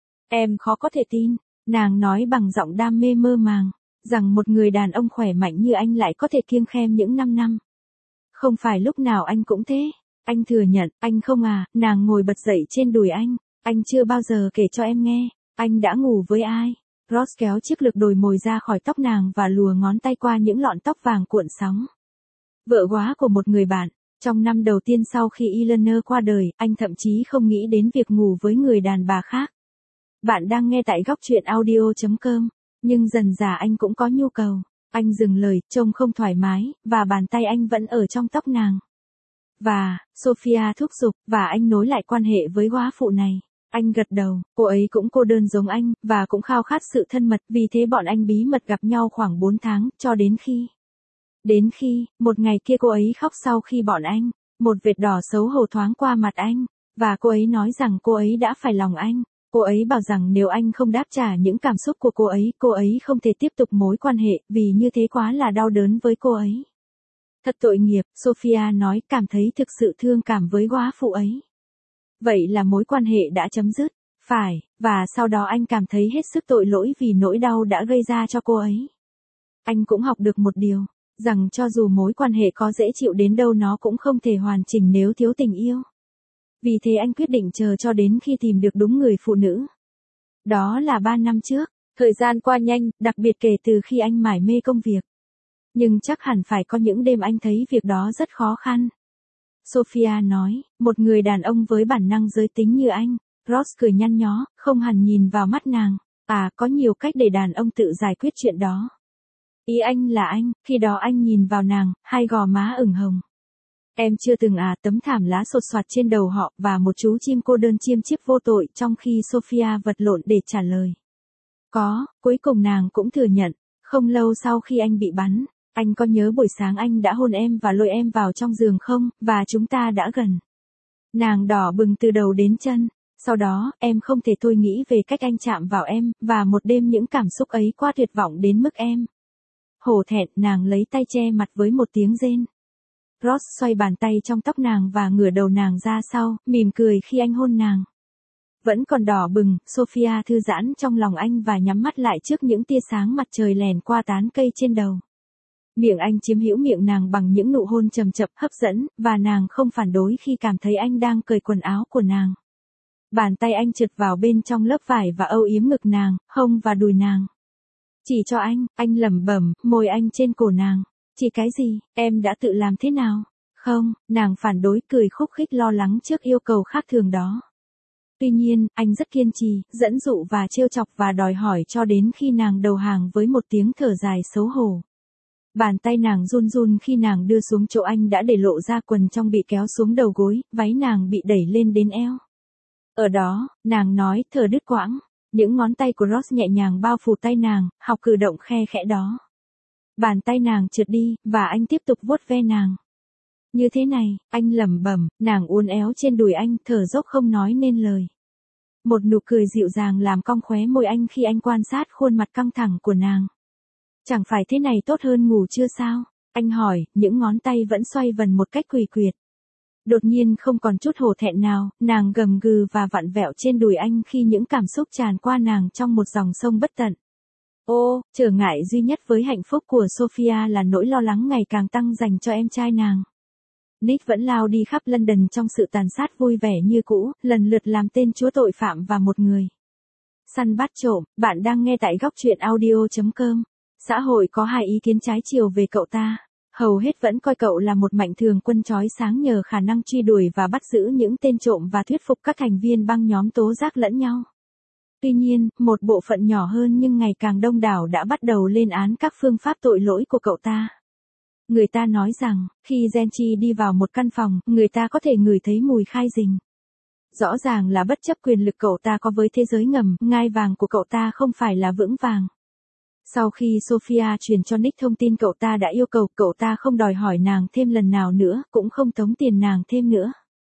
A: Em khó có thể tin, nàng nói bằng giọng đam mê mơ màng, rằng một người đàn ông khỏe mạnh như anh lại có thể kiêng khem những năm năm. Không phải lúc nào anh cũng thế. Anh thừa nhận, anh không à, nàng ngồi bật dậy trên đùi anh. Anh chưa bao giờ kể cho em nghe, anh đã ngủ với ai. Ross kéo chiếc lược đồi mồi ra khỏi tóc nàng và lùa ngón tay qua những lọn tóc vàng cuộn sóng. Vợ góa của một người bạn. Trong năm đầu tiên sau khi Eleanor qua đời, anh thậm chí không nghĩ đến việc ngủ với người đàn bà khác. Bạn đang nghe tại góc truyện audio chấm com. Nhưng dần dà anh cũng có nhu cầu. Anh dừng lời, trông không thoải mái, và bàn tay anh vẫn ở trong tóc nàng. Và, Sophia thúc giục, và anh nối lại quan hệ với góa phụ này. Anh gật đầu, cô ấy cũng cô đơn giống anh, và cũng khao khát sự thân mật, vì thế bọn anh bí mật gặp nhau khoảng bốn tháng, cho đến khi... Đến khi, một ngày kia cô ấy khóc sau khi bọn anh, một vệt đỏ xấu hổ thoáng qua mặt anh, và cô ấy nói rằng cô ấy đã phải lòng anh. Cô ấy bảo rằng nếu anh không đáp trả những cảm xúc của cô ấy, cô ấy không thể tiếp tục mối quan hệ, vì như thế quá là đau đớn với cô ấy. Thật tội nghiệp, Sophia nói, cảm thấy thực sự thương cảm với góa phụ ấy. Vậy là mối quan hệ đã chấm dứt, phải, và sau đó anh cảm thấy hết sức tội lỗi vì nỗi đau đã gây ra cho cô ấy. Anh cũng học được một điều, rằng cho dù mối quan hệ có dễ chịu đến đâu nó cũng không thể hoàn chỉnh nếu thiếu tình yêu. Vì thế anh quyết định chờ cho đến khi tìm được đúng người phụ nữ. Đó là ba năm trước, thời gian qua nhanh, đặc biệt kể từ khi anh mải mê công việc. Nhưng chắc hẳn phải có những đêm anh thấy việc đó rất khó khăn. Sophia nói, một người đàn ông với bản năng giới tính như anh. Ross cười nhăn nhó, không hẳn nhìn vào mắt nàng. À, có nhiều cách để đàn ông tự giải quyết chuyện đó. Ý anh là anh, khi đó anh nhìn vào nàng, hai gò má ửng hồng. Em chưa từng à, tấm thảm lá sột soạt trên đầu họ, và một chú chim cô đơn chiêm chiếp vô tội, trong khi Sophia vật lộn để trả lời. Có, cuối cùng nàng cũng thừa nhận, không lâu sau khi anh bị bắn, anh có nhớ buổi sáng anh đã hôn em và lôi em vào trong giường không, và chúng ta đã gần. Nàng đỏ bừng từ đầu đến chân, sau đó, em không thể thôi nghĩ về cách anh chạm vào em, và một đêm những cảm xúc ấy quá tuyệt vọng đến mức em. Hổ thẹn, nàng lấy tay che mặt với một tiếng rên. Ross xoay bàn tay trong tóc nàng và ngửa đầu nàng ra sau, mỉm cười khi anh hôn nàng. Vẫn còn đỏ bừng, Sophia thư giãn trong lòng anh và nhắm mắt lại trước những tia sáng mặt trời lèn qua tán cây trên đầu. Miệng anh chiếm hữu miệng nàng bằng những nụ hôn chậm chậm hấp dẫn, và nàng không phản đối khi cảm thấy anh đang cởi quần áo của nàng. Bàn tay anh trượt vào bên trong lớp vải và âu yếm ngực nàng, hông và đùi nàng. Chỉ cho anh, anh lẩm bẩm, môi anh trên cổ nàng. Chỉ cái gì, em đã tự làm thế nào? Không, nàng phản đối, cười khúc khích lo lắng trước yêu cầu khác thường đó. Tuy nhiên, anh rất kiên trì, dẫn dụ và trêu chọc và đòi hỏi cho đến khi nàng đầu hàng với một tiếng thở dài xấu hổ. Bàn tay nàng run run khi nàng đưa xuống chỗ anh đã để lộ ra quần trong bị kéo xuống đầu gối, váy nàng bị đẩy lên đến eo. Ở đó, nàng nói, thở đứt quãng. Những ngón tay của Ross nhẹ nhàng bao phủ tay nàng, học cử động khe khẽ đó. Bàn tay nàng trượt đi, và anh tiếp tục vuốt ve nàng. Như thế này, anh lẩm bẩm, nàng uốn éo trên đùi anh, thở dốc không nói nên lời. Một nụ cười dịu dàng làm cong khóe môi anh khi anh quan sát khuôn mặt căng thẳng của nàng. Chẳng phải thế này tốt hơn ngủ chưa sao? Anh hỏi, những ngón tay vẫn xoay vần một cách quỷ quyệt. Đột nhiên không còn chút hổ thẹn nào, nàng gầm gừ và vặn vẹo trên đùi anh khi những cảm xúc tràn qua nàng trong một dòng sông bất tận. Ô, trở ngại duy nhất với hạnh phúc của Sophia là nỗi lo lắng ngày càng tăng dành cho em trai nàng. Nick vẫn lao đi khắp London trong sự tàn sát vui vẻ như cũ, lần lượt làm tên chúa tội phạm và một người săn bắt trộm. Bạn đang nghe tại góc truyện audio chấm com. Xã hội có hai ý kiến trái chiều về cậu ta. hầu hết vẫn coi cậu là một mạnh thường quân chói sáng nhờ khả năng truy đuổi và bắt giữ những tên trộm và thuyết phục các thành viên băng nhóm tố giác lẫn nhau. Tuy nhiên, một bộ phận nhỏ hơn nhưng ngày càng đông đảo đã bắt đầu lên án các phương pháp tội lỗi của cậu ta. Người ta nói rằng, khi Genchi đi vào một căn phòng, người ta có thể ngửi thấy mùi khai rình. Rõ ràng là bất chấp quyền lực cậu ta có với thế giới ngầm, ngai vàng của cậu ta không phải là vững vàng. Sau khi Sophia truyền cho Nick thông tin cậu ta đã yêu cầu cậu ta không đòi hỏi nàng thêm lần nào nữa, cũng không tống tiền nàng thêm nữa.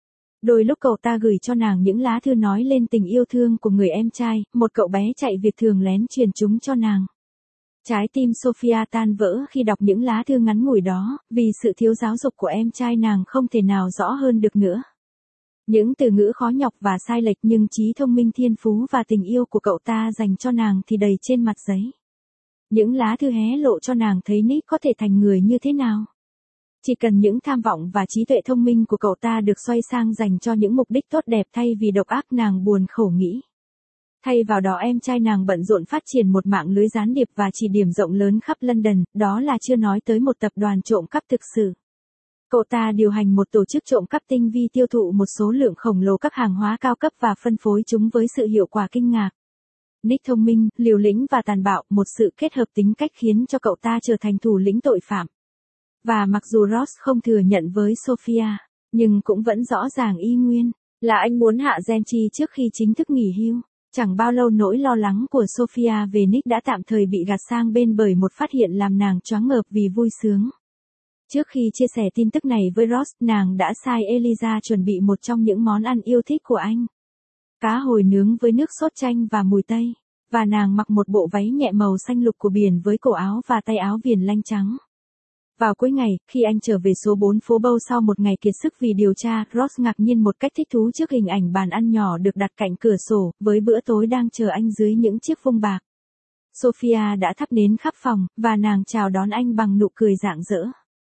A: Đôi lúc cậu ta gửi cho nàng những lá thư nói lên tình yêu thương của người em trai, một cậu bé chạy việc thường lén truyền chúng cho nàng. Trái tim Sophia tan vỡ khi đọc những lá thư ngắn ngủi đó, vì sự thiếu giáo dục của em trai nàng không thể nào rõ hơn được nữa. Những từ ngữ khó nhọc và sai lệch nhưng trí thông minh thiên phú và tình yêu của cậu ta dành cho nàng thì đầy trên mặt giấy. Những lá thư hé lộ cho nàng thấy Nick có thể thành người như thế nào. Chỉ cần những tham vọng và trí tuệ thông minh của cậu ta được xoay sang dành cho những mục đích tốt đẹp thay vì độc ác, nàng buồn khổ nghĩ. Thay vào đó em trai nàng bận rộn phát triển một mạng lưới gián điệp và chỉ điểm rộng lớn khắp London, đó là chưa nói tới một tập đoàn trộm cắp thực sự. Cậu ta điều hành một tổ chức trộm cắp tinh vi tiêu thụ một số lượng khổng lồ các hàng hóa cao cấp và phân phối chúng với sự hiệu quả kinh ngạc. Nick thông minh, liều lĩnh và tàn bạo, một sự kết hợp tính cách khiến cho cậu ta trở thành thủ lĩnh tội phạm. Và mặc dù Ross không thừa nhận với Sophia, nhưng cũng vẫn rõ ràng y nguyên, là anh muốn hạ Genchi trước khi chính thức nghỉ hưu. Chẳng bao lâu nỗi lo lắng của Sophia về Nick đã tạm thời bị gạt sang bên bởi một phát hiện làm nàng choáng ngợp vì vui sướng. Trước khi chia sẻ tin tức này với Ross, nàng đã sai Eliza chuẩn bị một trong những món ăn yêu thích của anh. Cá hồi nướng với nước sốt chanh và mùi tây. Và nàng mặc một bộ váy nhẹ màu xanh lục của biển với cổ áo và tay áo viền lanh trắng. Vào cuối ngày, khi anh trở về số bốn phố Bow sau một ngày kiệt sức vì điều tra, Ross ngạc nhiên một cách thích thú trước hình ảnh bàn ăn nhỏ được đặt cạnh cửa sổ, với bữa tối đang chờ anh dưới những chiếc phông bạc. Sophia đã thắp nến khắp phòng, và nàng chào đón anh bằng nụ cười rạng rỡ.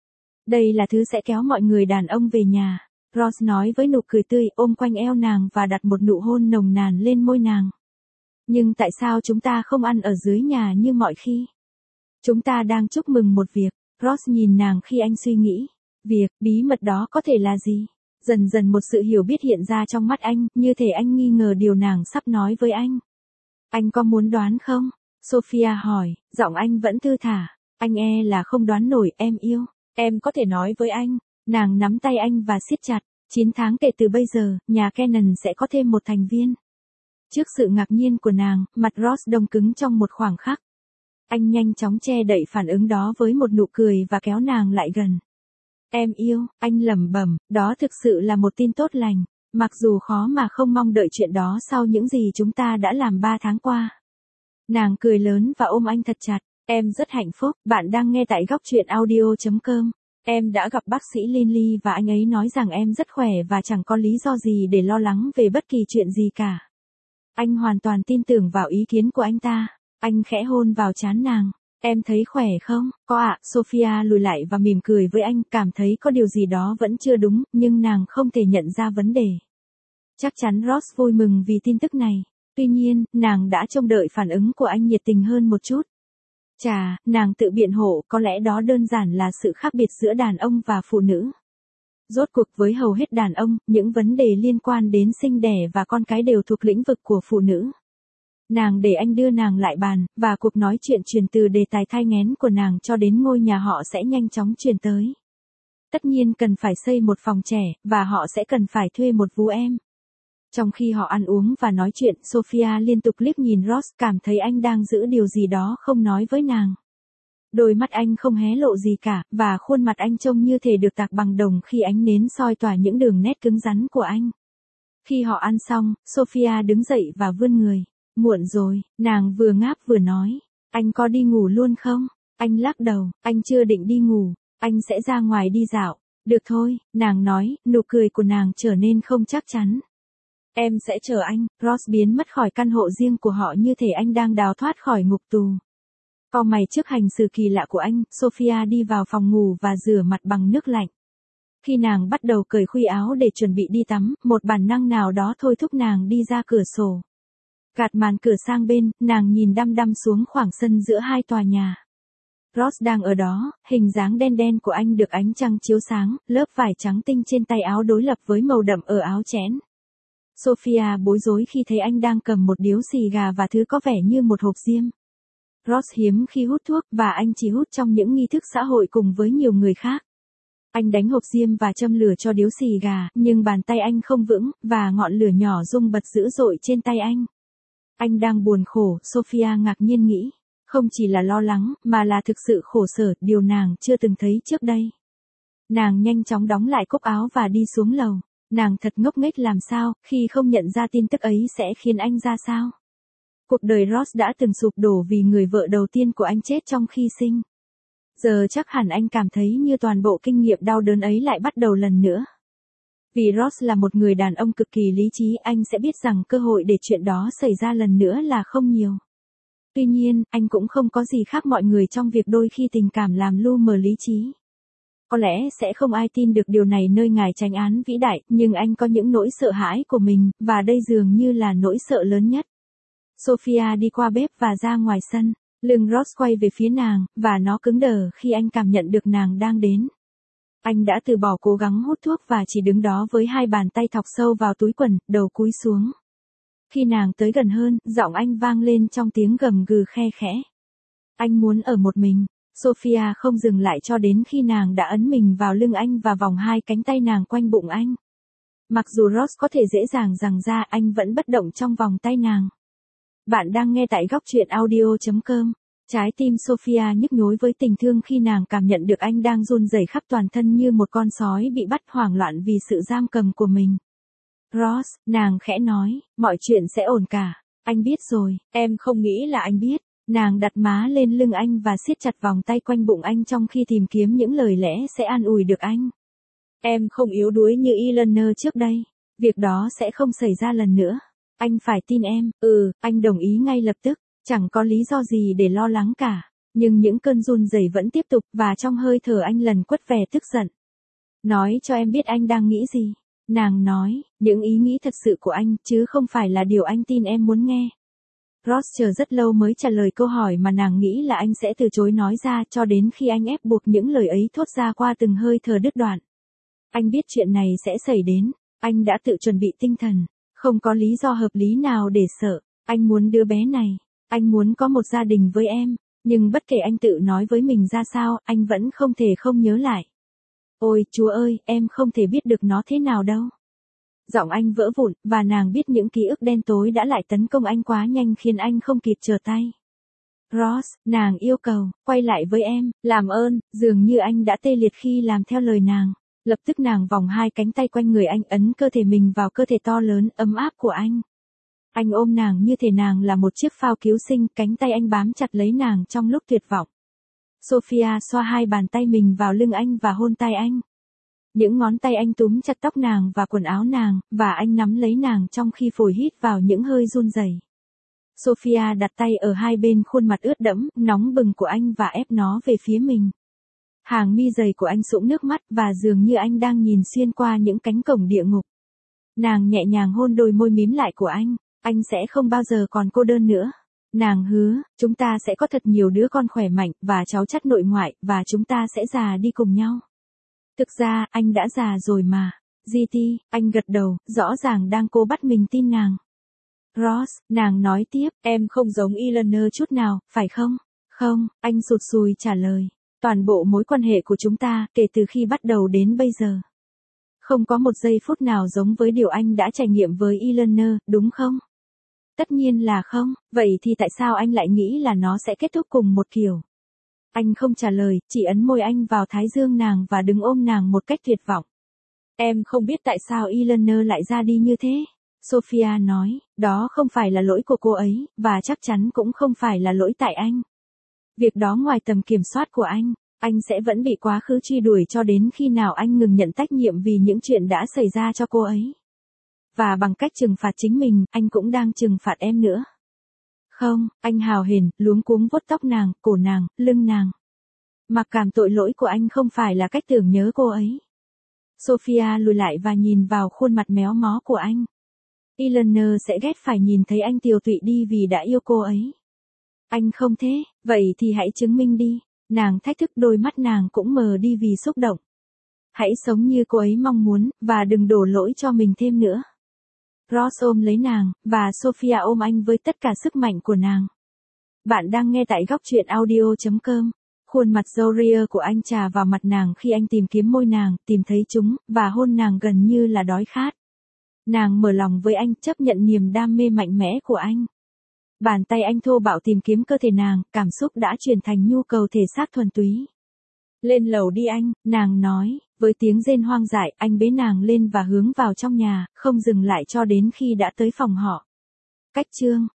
A: Đây là thứ sẽ kéo mọi người đàn ông về nhà, Ross nói với nụ cười tươi, ôm quanh eo nàng và đặt một nụ hôn nồng nàn lên môi nàng. Nhưng tại sao chúng ta không ăn ở dưới nhà như mọi khi? Chúng ta đang chúc mừng một việc. Ross nhìn nàng khi anh suy nghĩ. Việc, bí mật đó có thể là gì? Dần dần một sự hiểu biết hiện ra trong mắt anh, như thể anh nghi ngờ điều nàng sắp nói với anh. Anh có muốn đoán không? Sophia hỏi, giọng anh vẫn thư thả. Anh e là không đoán nổi, em yêu. Em có thể nói với anh. Nàng nắm tay anh và siết chặt. chín tháng kể từ bây giờ, nhà Cannon sẽ có thêm một thành viên. Trước sự ngạc nhiên của nàng, mặt Ross đông cứng trong một khoảng khắc. Anh nhanh chóng che đậy phản ứng đó với một nụ cười và kéo nàng lại gần. Em yêu, anh lẩm bẩm, đó thực sự là một tin tốt lành, mặc dù khó mà không mong đợi chuyện đó sau những gì chúng ta đã làm ba tháng qua. Nàng cười lớn và ôm anh thật chặt, em rất hạnh phúc, bạn đang nghe tại góc truyện audio chấm com. Em đã gặp bác sĩ Linley và anh ấy nói rằng em rất khỏe và chẳng có lý do gì để lo lắng về bất kỳ chuyện gì cả. Anh hoàn toàn tin tưởng vào ý kiến của anh ta. Anh khẽ hôn vào trán nàng. Em thấy khỏe không? Có ạ. Sophia lùi lại và mỉm cười với anh, cảm thấy có điều gì đó vẫn chưa đúng, nhưng nàng không thể nhận ra vấn đề. Chắc chắn Ross vui mừng vì tin tức này. Tuy nhiên, nàng đã trông đợi phản ứng của anh nhiệt tình hơn một chút. Chà, nàng tự biện hộ, có lẽ đó đơn giản là sự khác biệt giữa đàn ông và phụ nữ. Rốt cuộc với hầu hết đàn ông, những vấn đề liên quan đến sinh đẻ và con cái đều thuộc lĩnh vực của phụ nữ. Nàng để anh đưa nàng lại bàn, và cuộc nói chuyện truyền từ đề tài thai nghén của nàng cho đến ngôi nhà họ sẽ nhanh chóng truyền tới. Tất nhiên cần phải xây một phòng trẻ, và họ sẽ cần phải thuê một vú em. Trong khi họ ăn uống và nói chuyện, Sophia liên tục liếc nhìn Ross, cảm thấy anh đang giữ điều gì đó không nói với nàng. Đôi mắt anh không hé lộ gì cả, và khuôn mặt anh trông như thể được tạc bằng đồng khi ánh nến soi tỏa những đường nét cứng rắn của anh. Khi họ ăn xong, Sophia đứng dậy và vươn người. Muộn rồi, nàng vừa ngáp vừa nói. Anh có đi ngủ luôn không? Anh lắc đầu, anh chưa định đi ngủ, anh sẽ ra ngoài đi dạo. Được thôi, nàng nói, nụ cười của nàng trở nên không chắc chắn. Em sẽ chờ anh. Ross biến mất khỏi căn hộ riêng của họ như thể anh đang đào thoát khỏi ngục tù. Cau mày trước hành xử kỳ lạ của anh, Sophia đi vào phòng ngủ và rửa mặt bằng nước lạnh. Khi nàng bắt đầu cởi khuy áo để chuẩn bị đi tắm, một bản năng nào đó thôi thúc nàng đi ra cửa sổ. Gạt màn cửa sang bên, nàng nhìn đăm đăm xuống khoảng sân giữa hai tòa nhà. Ross đang ở đó, hình dáng đen đen của anh được ánh trăng chiếu sáng, lớp vải trắng tinh trên tay áo đối lập với màu đậm ở áo chẽn. Sophia bối rối khi thấy anh đang cầm một điếu xì gà và thứ có vẻ như một hộp diêm. Ross hiếm khi hút thuốc và anh chỉ hút trong những nghi thức xã hội cùng với nhiều người khác. Anh đánh hộp diêm và châm lửa cho điếu xì gà, nhưng bàn tay anh không vững, và ngọn lửa nhỏ rung bật dữ dội trên tay anh. Anh đang buồn khổ, Sophia ngạc nhiên nghĩ. Không chỉ là lo lắng, mà là thực sự khổ sở, điều nàng chưa từng thấy trước đây. Nàng nhanh chóng đóng lại cúc áo và đi xuống lầu. Nàng thật ngốc nghếch làm sao, khi không nhận ra tin tức ấy sẽ khiến anh ra sao. Cuộc đời Ross đã từng sụp đổ vì người vợ đầu tiên của anh chết trong khi sinh. Giờ chắc hẳn anh cảm thấy như toàn bộ kinh nghiệm đau đớn ấy lại bắt đầu lần nữa. Vì Ross là một người đàn ông cực kỳ lý trí, anh sẽ biết rằng cơ hội để chuyện đó xảy ra lần nữa là không nhiều. Tuy nhiên, anh cũng không có gì khác mọi người trong việc đôi khi tình cảm làm lu mờ lý trí. Có lẽ sẽ không ai tin được điều này nơi ngài chánh án vĩ đại, nhưng anh có những nỗi sợ hãi của mình, và đây dường như là nỗi sợ lớn nhất. Sophia đi qua bếp và ra ngoài sân, lưng Ross quay về phía nàng, và nó cứng đờ khi anh cảm nhận được nàng đang đến. Anh đã từ bỏ cố gắng hút thuốc và chỉ đứng đó với hai bàn tay thọc sâu vào túi quần, đầu cúi xuống. Khi nàng tới gần hơn, giọng anh vang lên trong tiếng gầm gừ khe khẽ. Anh muốn ở một mình. Sophia không dừng lại cho đến khi nàng đã ấn mình vào lưng anh và vòng hai cánh tay nàng quanh bụng anh. Mặc dù Ross có thể dễ dàng giằng ra, anh vẫn bất động trong vòng tay nàng. Bạn đang nghe tại góc truyện audio chấm com. Trái tim Sophia nhức nhối với tình thương khi nàng cảm nhận được anh đang run rẩy khắp toàn thân như một con sói bị bắt hoảng loạn vì sự giam cầm của mình. Ross, nàng khẽ nói, mọi chuyện sẽ ổn cả. Anh biết rồi, em không nghĩ là anh biết. Nàng đặt má lên lưng anh và siết chặt vòng tay quanh bụng anh trong khi tìm kiếm những lời lẽ sẽ an ủi được anh. Em không yếu đuối như Eleanor trước đây. Việc đó sẽ không xảy ra lần nữa. Anh phải tin em. Ừ, anh đồng ý ngay lập tức. Chẳng có lý do gì để lo lắng cả. Nhưng những cơn run rẩy vẫn tiếp tục và trong hơi thở anh lần quất vẻ tức giận. Nói cho em biết anh đang nghĩ gì. Nàng nói, những ý nghĩ thật sự của anh, chứ không phải là điều anh tin em muốn nghe. Ross chờ rất lâu mới trả lời câu hỏi mà nàng nghĩ là anh sẽ từ chối nói ra, cho đến khi anh ép buộc những lời ấy thốt ra qua từng hơi thở đứt đoạn. Anh biết chuyện này sẽ xảy đến, anh đã tự chuẩn bị tinh thần, không có lý do hợp lý nào để sợ, anh muốn đứa bé này, anh muốn có một gia đình với em, nhưng bất kể anh tự nói với mình ra sao, anh vẫn không thể không nhớ lại. Ôi, Chúa ơi, em không thể biết được nó thế nào đâu. Giọng anh vỡ vụn, và nàng biết những ký ức đen tối đã lại tấn công anh quá nhanh khiến anh không kịp trở tay. Ross, nàng yêu cầu, quay lại với em, làm ơn, dường như anh đã tê liệt khi làm theo lời nàng. Lập tức nàng vòng hai cánh tay quanh người anh, ấn cơ thể mình vào cơ thể to lớn, ấm áp của anh. Anh ôm nàng như thể nàng là một chiếc phao cứu sinh, cánh tay anh bám chặt lấy nàng trong lúc tuyệt vọng. Sophia xoa hai bàn tay mình vào lưng anh và hôn tay anh. Những ngón tay anh túm chặt tóc nàng và quần áo nàng, và anh nắm lấy nàng trong khi phổi hít vào những hơi run rẩy. Sophia đặt tay ở hai bên khuôn mặt ướt đẫm, nóng bừng của anh và ép nó về phía mình. Hàng mi dày của anh sũng nước mắt và dường như anh đang nhìn xuyên qua những cánh cổng địa ngục. Nàng nhẹ nhàng hôn đôi môi mím lại của anh, anh sẽ không bao giờ còn cô đơn nữa. Nàng hứa, chúng ta sẽ có thật nhiều đứa con khỏe mạnh, và cháu chắt nội ngoại, và chúng ta sẽ già đi cùng nhau. Thực ra, anh đã già rồi mà. giê tê, anh gật đầu, rõ ràng đang cố bắt mình tin nàng. Ross, nàng nói tiếp, em không giống Eleanor chút nào, phải không? Không, anh sụt sùi trả lời. Toàn bộ mối quan hệ của chúng ta, kể từ khi bắt đầu đến bây giờ. Không có một giây phút nào giống với điều anh đã trải nghiệm với Eleanor, đúng không? Tất nhiên là không, vậy thì tại sao anh lại nghĩ là nó sẽ kết thúc cùng một kiểu? Anh không trả lời, chỉ ấn môi anh vào thái dương nàng và đứng ôm nàng một cách tuyệt vọng. Em không biết tại sao Eleanor lại ra đi như thế. Sophia nói, đó không phải là lỗi của cô ấy, và chắc chắn cũng không phải là lỗi tại anh. Việc đó ngoài tầm kiểm soát của anh, anh sẽ vẫn bị quá khứ truy đuổi cho đến khi nào anh ngừng nhận trách nhiệm vì những chuyện đã xảy ra cho cô ấy. Và bằng cách trừng phạt chính mình, anh cũng đang trừng phạt em nữa. Không, anh hào hển, luống cuống vuốt tóc nàng, cổ nàng, lưng nàng. Mặc cảm tội lỗi của anh không phải là cách tưởng nhớ cô ấy. Sophia lùi lại và nhìn vào khuôn mặt méo mó của anh. Eleanor sẽ ghét phải nhìn thấy anh tiều tụy đi vì đã yêu cô ấy. Anh không thế, vậy thì hãy chứng minh đi. Nàng thách thức, đôi mắt nàng cũng mờ đi vì xúc động. Hãy sống như cô ấy mong muốn, và đừng đổ lỗi cho mình thêm nữa. Ross ôm lấy nàng, và Sophia ôm anh với tất cả sức mạnh của nàng. Bạn đang nghe tại góc truyện audio chấm com. Khuôn mặt Gloria của anh trà vào mặt nàng khi anh tìm kiếm môi nàng, tìm thấy chúng, và hôn nàng gần như là đói khát. Nàng mở lòng với anh, chấp nhận niềm đam mê mạnh mẽ của anh. Bàn tay anh thô bạo tìm kiếm cơ thể nàng, cảm xúc đã chuyển thành nhu cầu thể xác thuần túy. Lên lầu đi anh, nàng nói, với tiếng rên hoang dại, anh bế nàng lên và hướng vào trong nhà, không dừng lại cho đến khi đã tới phòng họ. Cách chương